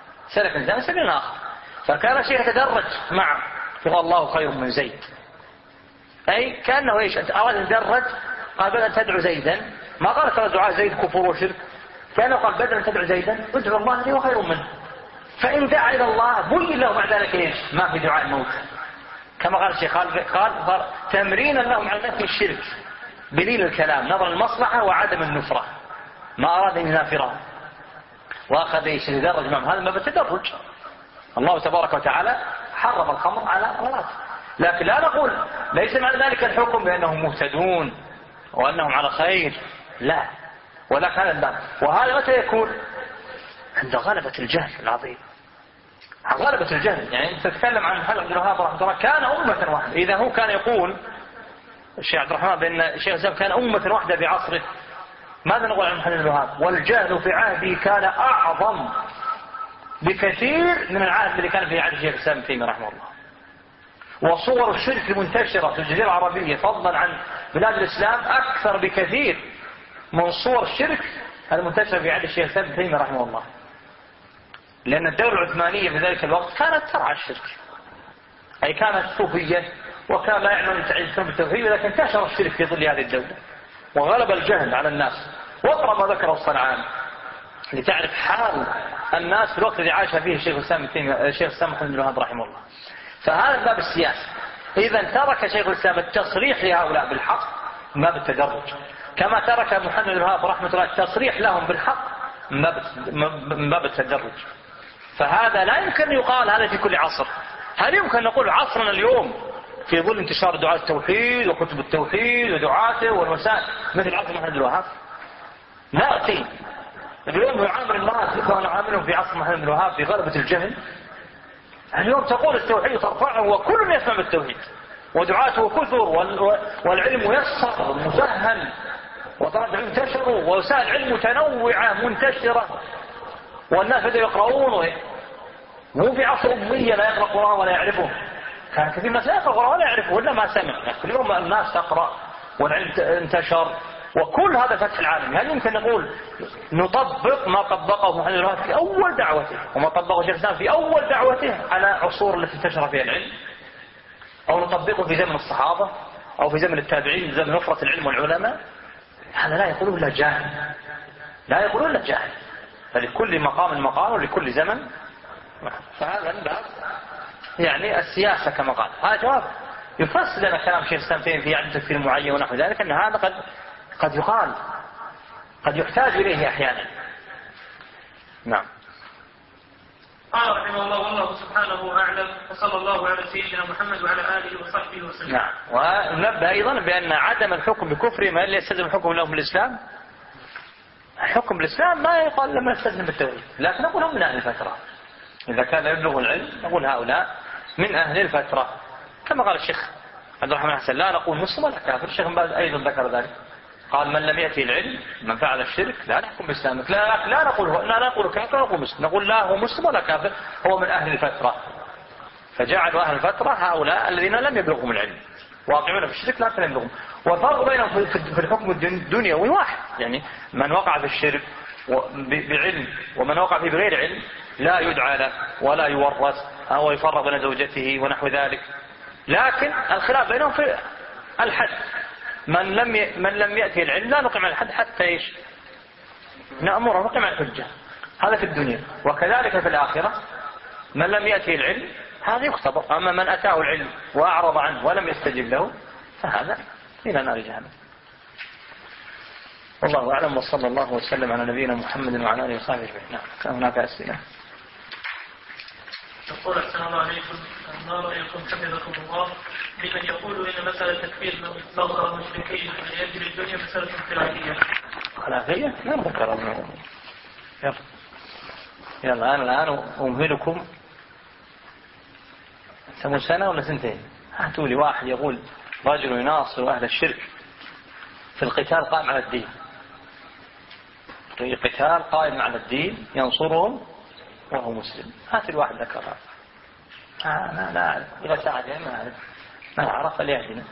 فكان شيء يتدرج معه، فقال الله خير من زيد، أي كأنه إيش؟ أنت أراد أن تدرج، قال بدل أن تدعو زيدا، ما قال ترى دعاء زيد كفر وشرك، كأنه قال بدل أن تدعو زيدا ادعو الله لي وخير منه، فإن دعا إلى الله بين له بعد ذلك إيش؟ ما في دعاء الموت، كما قال الشيخ قال تمرينا لهم على نفي الشرك بليل الكلام نظر المصلحة وعدم النفرة، ما أراد أن ينافره وأخذ يتدرج معهم. هذا ما بالتدرج، الله تبارك وتعالى حرم الخمر على مرات، لكن لا نقول ليس معنى ذلك الحكم بأنهم مهتدون وأنهم على خير، لا، ولا كان الباب. وهذا متى يكون؟ عند غلبة الجهل العظيم، غلبة الجهل. يعني أنت تتكلم عن محمد عبد الوهاب رحمه الله كان أمة واحدة. إذا هو كان يقول الشيخ عبد الرحمن بأن الشيخ الإسلام كان أمة واحدة بعصره، ماذا نقول عن محمد عبد الوهاب؟ والجهل في عهده كان أعظم بكثير من العهد اللي كان في عهد الشيخ الإسلام ابن تيمية رحمه الله. وصور الشرك المنتشرة في الجزيرة العربية فضلا عن بلاد الإسلام أكثر بكثير من صور الشرك المنتشرة في عهد الشيخ الإسلام ابن تيمية رحمه الله. لأن الدولة العثمانية في ذلك الوقت كانت ترعى الشرك، أي كانت صوفية وكان لا يعلم تعيشون بالتوحيد، ولكن انتشر الشرك في ظل هذه الدولة وغلب الجهل على الناس. واقرأ ما ذكره الصنعاني لتعرف حال الناس في الوقت الذي عاش فيه الشيخ الإسلام ابن تيمية الشيخ الإسلام محمد بن الوهاب رحمه الله. فهذا باب السياسة. إذا ترك شيخ الإسلام التصريح لهؤلاء بالحق من باب التدرج، كما ترك محمد بن الوهاب رحمه الله التصريح لهم بالحق من باب التدرج. فهذا لا يمكن يقال هذا في كل عصر. هل يمكن نقول عصرنا اليوم في ظل انتشار دعاة التوحيد وكتب التوحيد ودعاته والوسائل مثل عصر محمد بن الوهاب؟ نأتي اليوم يعامل الناس كما نعاملهم في عصر محمد بن الوهاب في غلبة الجهل. اليوم تقول التوحيد ترفعه وكل يسمع بالتوحيد ودعاته كثر والعلم يسر مسهل وطلب العلم انتشروا ووسائل علم متنوعة منتشرة والناس بدأوا يقرؤون. مو في عصر أمية لا يقرأ القرآن ولا يعرفه، كان كثير الناس لا يقرأ القرآن ولا يعرفه ولا ما سمع. اليوم الناس تقرأ والعلم انتشر وكل هذا فتح العالم. هل يمكن نقول نطبق ما طبقه محمد بن الوهاب في أول دعوته وما طبقه شيخ الإسلام في أول دعوته على عصور التي انتشر فيها العلم، أو نطبقه في زمن الصحابة أو في زمن التابعين زمن نفرة العلم والعلماء؟ هذا لا يقوله إلا جاهل، لا يقوله إلا جاهل. فلكل مقام مقام ولكل زمن. فهذا الباب يعني السياسة كما قال. هذا جواب يفسر لنا كلام شيخ الإسلام في عدة تكفير معين ونحو ذلك أن هذا قد يقال، قد يحتاج إليه أحيانا. نعم. قال رحمه الله والله سبحانه أعلم وصلى الله على سيدنا محمد وعلى آله وصحبه وسلم. نعم. وننبه أيضا بأن عدم الحكم بكفرهم هل يستلزم الحكم لهم بالإسلام؟ حكم بالإسلام ما يقال لما يستلزم بالتوحيد، لكن نقول هم من أهل الفترة. إذا كان يبلغ العلم نقول هؤلاء من أهل الفترة كما قال الشيخ عبد الرحمن حسن لا نقول مسلم ولا كافر. الشيخ باز أيضا ذكر ذلك، قال من لم يأتي العلم من فعل الشرك لا نحكم بإسلامه. لا نقول كافر ولا نقول مسلم، نقول لا هو مسلم ولا كافر، هو من أهل الفترة. فجعلوا أهل الفترة هؤلاء الذين لم يبلغهم العلم واقعون في الشرك لكن لم يبلغهم. والفرق بينهم في الحكم الدنيوي واحد، يعني من وقع في الشرك بعلم ومن وقع فيه بغير علم لا يدعى له ولا يورث أو يفرق بين زوجته ونحو ذلك. لكن الخلاف بينهم في الحد. من لم يأتي العلم لا نقيم على الحد حتى ايش؟ نأمره نقيم على الحجة. هذا في الدنيا. وكذلك في الآخرة من لم يأتي العلم هذا يختبر. أما من أتاه العلم وأعرض عنه ولم يستجب له فهذا إلى نار جهنم. والله أعلم وصلى الله وسلم على نبينا محمد وعلى آله وصحبه أجمعين. نعم. كان هناك أسئلة. يقول أحسن الله عليكم ما رأيكم حفظكم الله لمن يقول إن مسألة تكفير مطلقة المشركين من أجل الدنيا مسألة خلافية؟ خلافية؟ لا نذكر الموضوع. يلا أنا الآن أمهلكم سنة ولا سنتين. هاتوا لي واحد يقول رجل يناصر أهل الشرك في القتال قائم على الدين، في قتال قائم على الدين ينصرهم وهو مسلم. هات الواحد ذكرها. أنا لا أعرف إذا ساعد ما أعرف من عرف ليهدنا.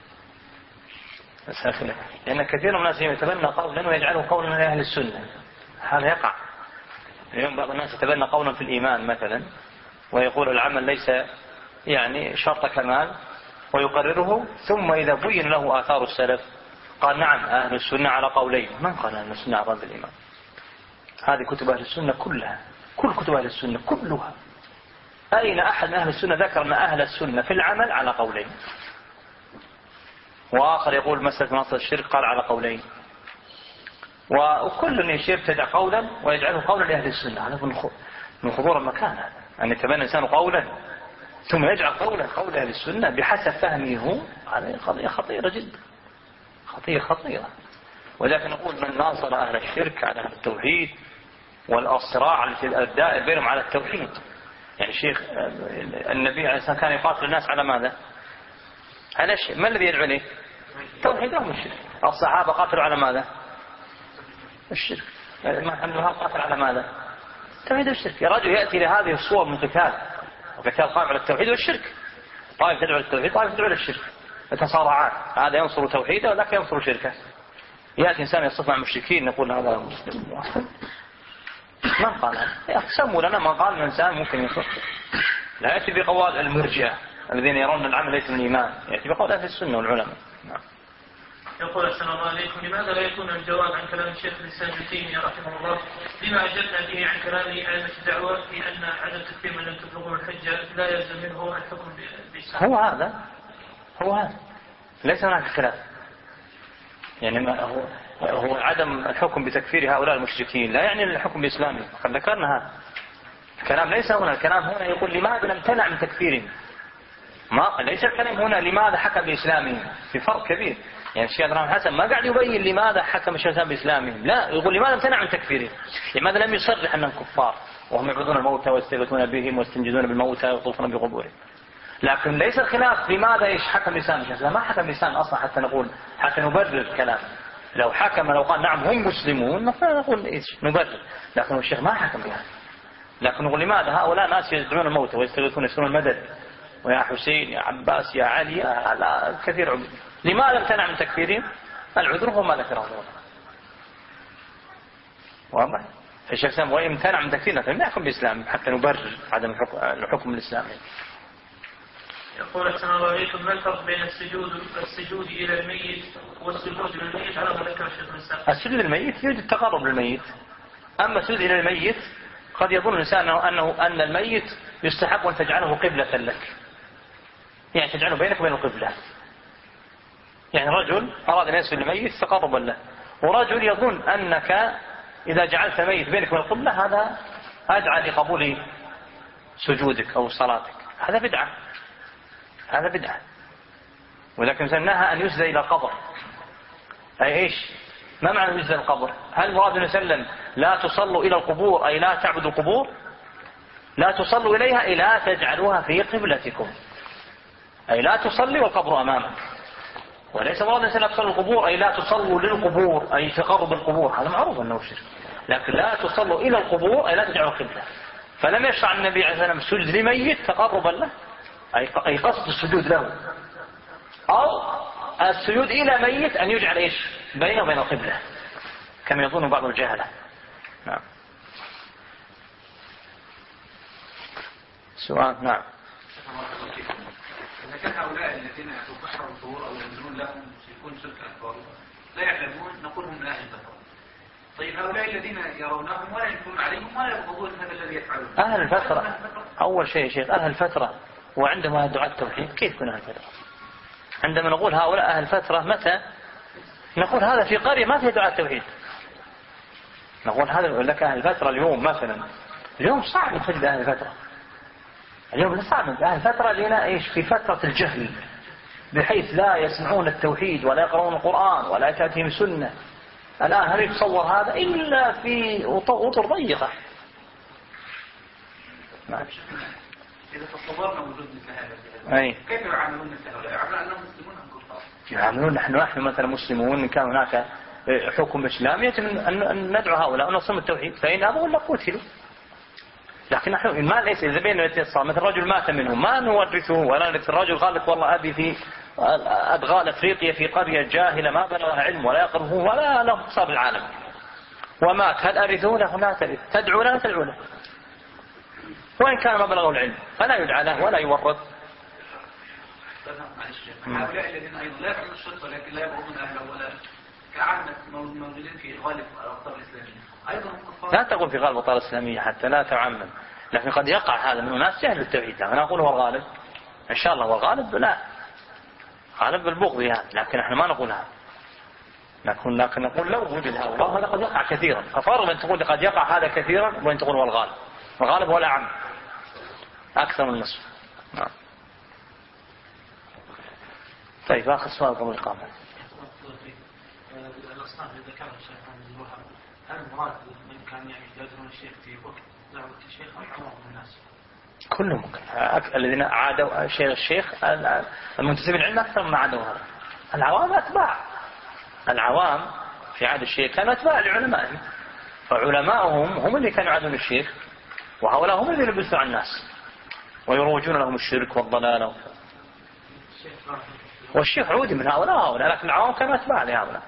لأن كثير من الناس يتبنى قولا ويجعله قولا من أهل السنة. هذا يقع. اليوم بعض الناس يتبنى قولا في الإيمان مثلا ويقول العمل ليس يعني شرط كمال ويقرره، ثم إذا بين له آثار السلف قال نعم أهل السنة على قولين. من قال أهل السنة على قول الإيمان؟ هذه كتب أهل السنة كلها، كل كتب أهل السنة كلها. أين أحد من أهل السنة ذكر أن أهل السنة في العمل على قولين؟ وآخر يقول مسألة نصر الشرك قال على قولين. وكل يبتدع قولا ويجعله قولا لأهل السنة. هذا من خطورة المكان، أن يتبنى الإنسان قولا ثم يجعل قول أهل السنة بحسب فهمه. هذه قضية خطيرة جدا، خطيرة. ولكن نقول من ناصر أهل الشرك على أهل التوحيد والصراع الدائر بينهم على التوحيد يعني الشيخ النبي عليه الصلاة كان يقاتل الناس على ماذا؟ على الشيء. ما الذي يدعو إليه؟ توحيد أو الشرك. الصحابة قاتلوا على ماذا؟ الشرك. محمد قاتل على ماذا؟ توحيد والشرك. يا رجل يأتي لهذه الصور من قتال، وقتال قائم على التوحيد والشرك. طائف تدعو للتوحيد، طائف تدعو للشرك، يتصارعان، هذا ينصر توحيده وذاك ينصر شركه. يأتي إنسان يصف مع المشركين نقول هذا مسلم. من قال هذا؟ سموا لنا من قال الإنسان ممكن يصف. لا يأتي بقوال المرجئة الذين يرون العمل ليس من الإيمان، يأتي بقول أهل السنة والعلماء. نعم. يقول السلام الله عليكم، لماذا لا يكون الجواب عن كلام الشيخ الإسلام ابن تيمية رحمه الله لما أجبنا به عن كلام أئمة الدعوة في أن عدم تكفير من لم تبلغه الحجة لا يلزم منه الحكم بالإسلام؟ هو هذا ليس هناك خلاف. يعني ما هو عدم الحكم بتكفير هؤلاء المشركين لا يعني الحكم بإسلامهم. قد ذكرنا هذا الكلام. ليس هنا الكلام هنا يقول لماذا لم تنع من تكفيرهم. ما ليس الكلام هنا لماذا حكم بإسلامهم، في فرق كبير. يعني الشيخ إبراهيم حسن ما قاعد يبين لماذا حكم الشيخ الإسلام بإسلامهم، لا، يقول لماذا امتنع من تكفيرهم، لماذا لم يصرح أنهم كفار وهم يعبدون الموتى ويستغيثون بهم ويستنجدون بالموتى ويطوفون بقبورهم. لكن ليس الخلاف لماذا ايش حكم بإسلام الشيخ. ما حكم بإسلام أصلا حتى نقول، حتى نبرر الكلام. لو حكم لو قال نعم هم مسلمون نقول ايش نبرر، لكن الشيخ ما حكم بهذا. لكن نقول لماذا هؤلاء ناس يدعون الموتى ويستغيثون يسألون المدد، ويا حسين يا عباس يا علي لا كثير عبد. لماذا امتنع من تكفيرهم؟ العذر هو ما ذكره الله. واضح؟ فالشيخ سام وامتنع من تكفيرنا فلم يحكم بإسلام حتى نبرر عدم الحكم الإسلامي. يقول السلام الله عليكم، ما الفرق بين السجود إلى الميت والسجود للميت على ما ذكر الشيخ الإسلام؟ السجود للميت يوجد التقرب للميت. أما السجود إلى الميت قد يظن الإنسان أن الميت يستحق أن تجعله قبلة لك، يعني تجعله بينك وبين القبلة. يعني رجل أراد أن يسجد للميت تقربا له، ورجل يظن أنك إذا جعلت الميت بينك وبين القبلة هذا أدعى لقبول سجودك أو صلاتك. هذا بدعة، هذا بدعة. ولكن سناها أن يسجد إلى القبر. أي إيش؟ ما معنى يسجد القبر؟ هل مراد النبي صلى الله عليه وسلم لا تصلوا إلى القبور أي لا تعبدوا القبور؟ لا تصلوا إليها أي لا تجعلوها في قبلتكم، أي لا تصلي والقبر أمامك. وليس مراد النبي لا تصلوا القبور أي لا تصلوا للقبور أي تقرب القبور، هذا معروف أنه شرك. لكن لا تصلوا إلى القبور أي لا تجعلوا قبلة. فلم يشرع النبي عليه الصلاة والسلام السجود لميت تقربا له أي قصد السجود له، أو السجود إلى ميت أن يجعل إيش بينه وبين القبلة كما يظن بعض الجهلة. نعم. سؤال. نعم. إذا كان هؤلاء الذين يتبحروا الظهور أو ينزلون لهم يكون شرك أكبر لا يعلمون نقول هم لا ينتفعون. طيب هؤلاء الذين يرونهم ولا ينكرون عليهم ولا يبغضون هذا الذي يفعلون. أهل الفترة أول شيء شيخ أهل الفترة، وعندما دعاء التوحيد كيف يكون أهل الفترة؟ عندما نقول هؤلاء أهل الفترة متى؟ نقول هذا في قرية ما فيها دعاء التوحيد. نقول هذا يقول لك أهل الفترة اليوم مثلا، اليوم صعب تجد أهل الفترة. اليوم صعب أهل الفترة لنا إيش في فترة الجهل، بحيث لا يسمعون التوحيد ولا يقرؤون القرآن ولا تأتيهم سنة. الآن هل يتصور هذا إلا في أطر ضيقة؟ إذا تصورنا وجود مثل هذا كيف يعاملون مثل هؤلاء؟ يعاملون أنهم مسلمون أم كفار؟ يعاملون نحن مثلا مسلمون، إن كان هناك حكم إسلامي أن ندعو هؤلاء ونصم التوحيد، فإن أبوا ولا قتلوا. لكن نحن ما ليس إذا بين الاتصال مثل رجل مات منهم ما نورثه ولا نورث. الرجل قال لك والله أبي في أدغال أفريقيا في قرية جاهلة ما بلغها علم ولا يقرأه ولا له حساب العالم ومات، هل أرثه له؟ لا ترث. تدعو له تدعو له وإن كان ما بلغه العلم فلا يدعى له ولا يورث. هؤلاء الذين أيضا لا يفعلون الشرك ولكن لا يبغضون أهله ولا كعامة موجودين في غالب الأوطار الإسلامية أيضا كفار. لا تقول في غالب الأوطار الإسلامية حتى لا تعمم، لكن قد يقع هذا من ناس جهل التوحيد. أنا أقول هو الغالب إن شاء الله، والغالب لا، غالب بالبغض يعني، لكن احنا ما نقول هذا. لكن نقول لو وجد هؤلاء هذا قد يقع كثيرا. ففرق بين تقول قد يقع هذا كثيرا وبين تقول هو الغالب. الغالب هو الأعم أكثر من النصف. نعم. طيب آخر سؤال قبل الإقامة. الأصناف إذا كان الشيخ عن الوهاب هل المراد من كان يعني يدعون الشيخ في وقت دعوة الشيخ أو عموم الناس؟ كلهم ممكن. الذين عادوا الشيخ المنتسبين العلم أكثر مما عادوا هذا. العوام أتباع. العوام في عهد الشيخ كانوا أتباع لعلمائهم، فعلماؤهم هم اللي كانوا يعادون الشيخ، وهؤلاء هم الذين يلبسوا على الناس ويروجون لهم الشرك والضلال. والشيخ عودي من هؤلاء، لكن العوام كانوا أتباع لهؤلاء.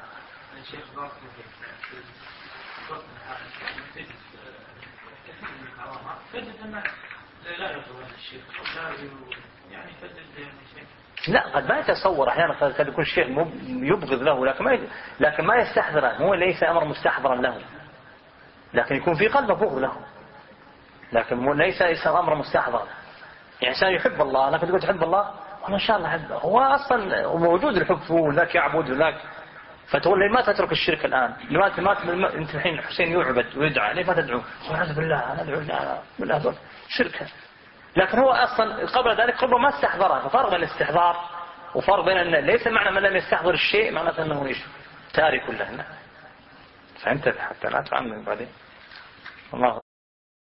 لا، قد ما يتصور أحيانا قد يكون الشيخ يبغض له، لكن ما يستحضره، هو ليس أمر مستحضرا له، لكن يكون في قلبه بغض له، لكن ليس أمر مستحضرا. يعني إنسان يحب الله، لكن تقول تحب الله ما شاء الله حب، هو أصلا موجود الحب فيه، وذاك يعبد وذاك، فتقول لي ما تترك الشرك الآن، أنت الحين حسين يعبد ويدعى، ليه ما تدعو؟ أعوذ بالله ندعو بالله شركة. لكن هو أصلا قبل ذلك ربما ما استحضره، ففرق بين الاستحضار وفرق بين أن ليس معنى من لم يستحضر الشيء معناته أنه إيش تارك له. فأنت حتى لا تعمل بعدين. الله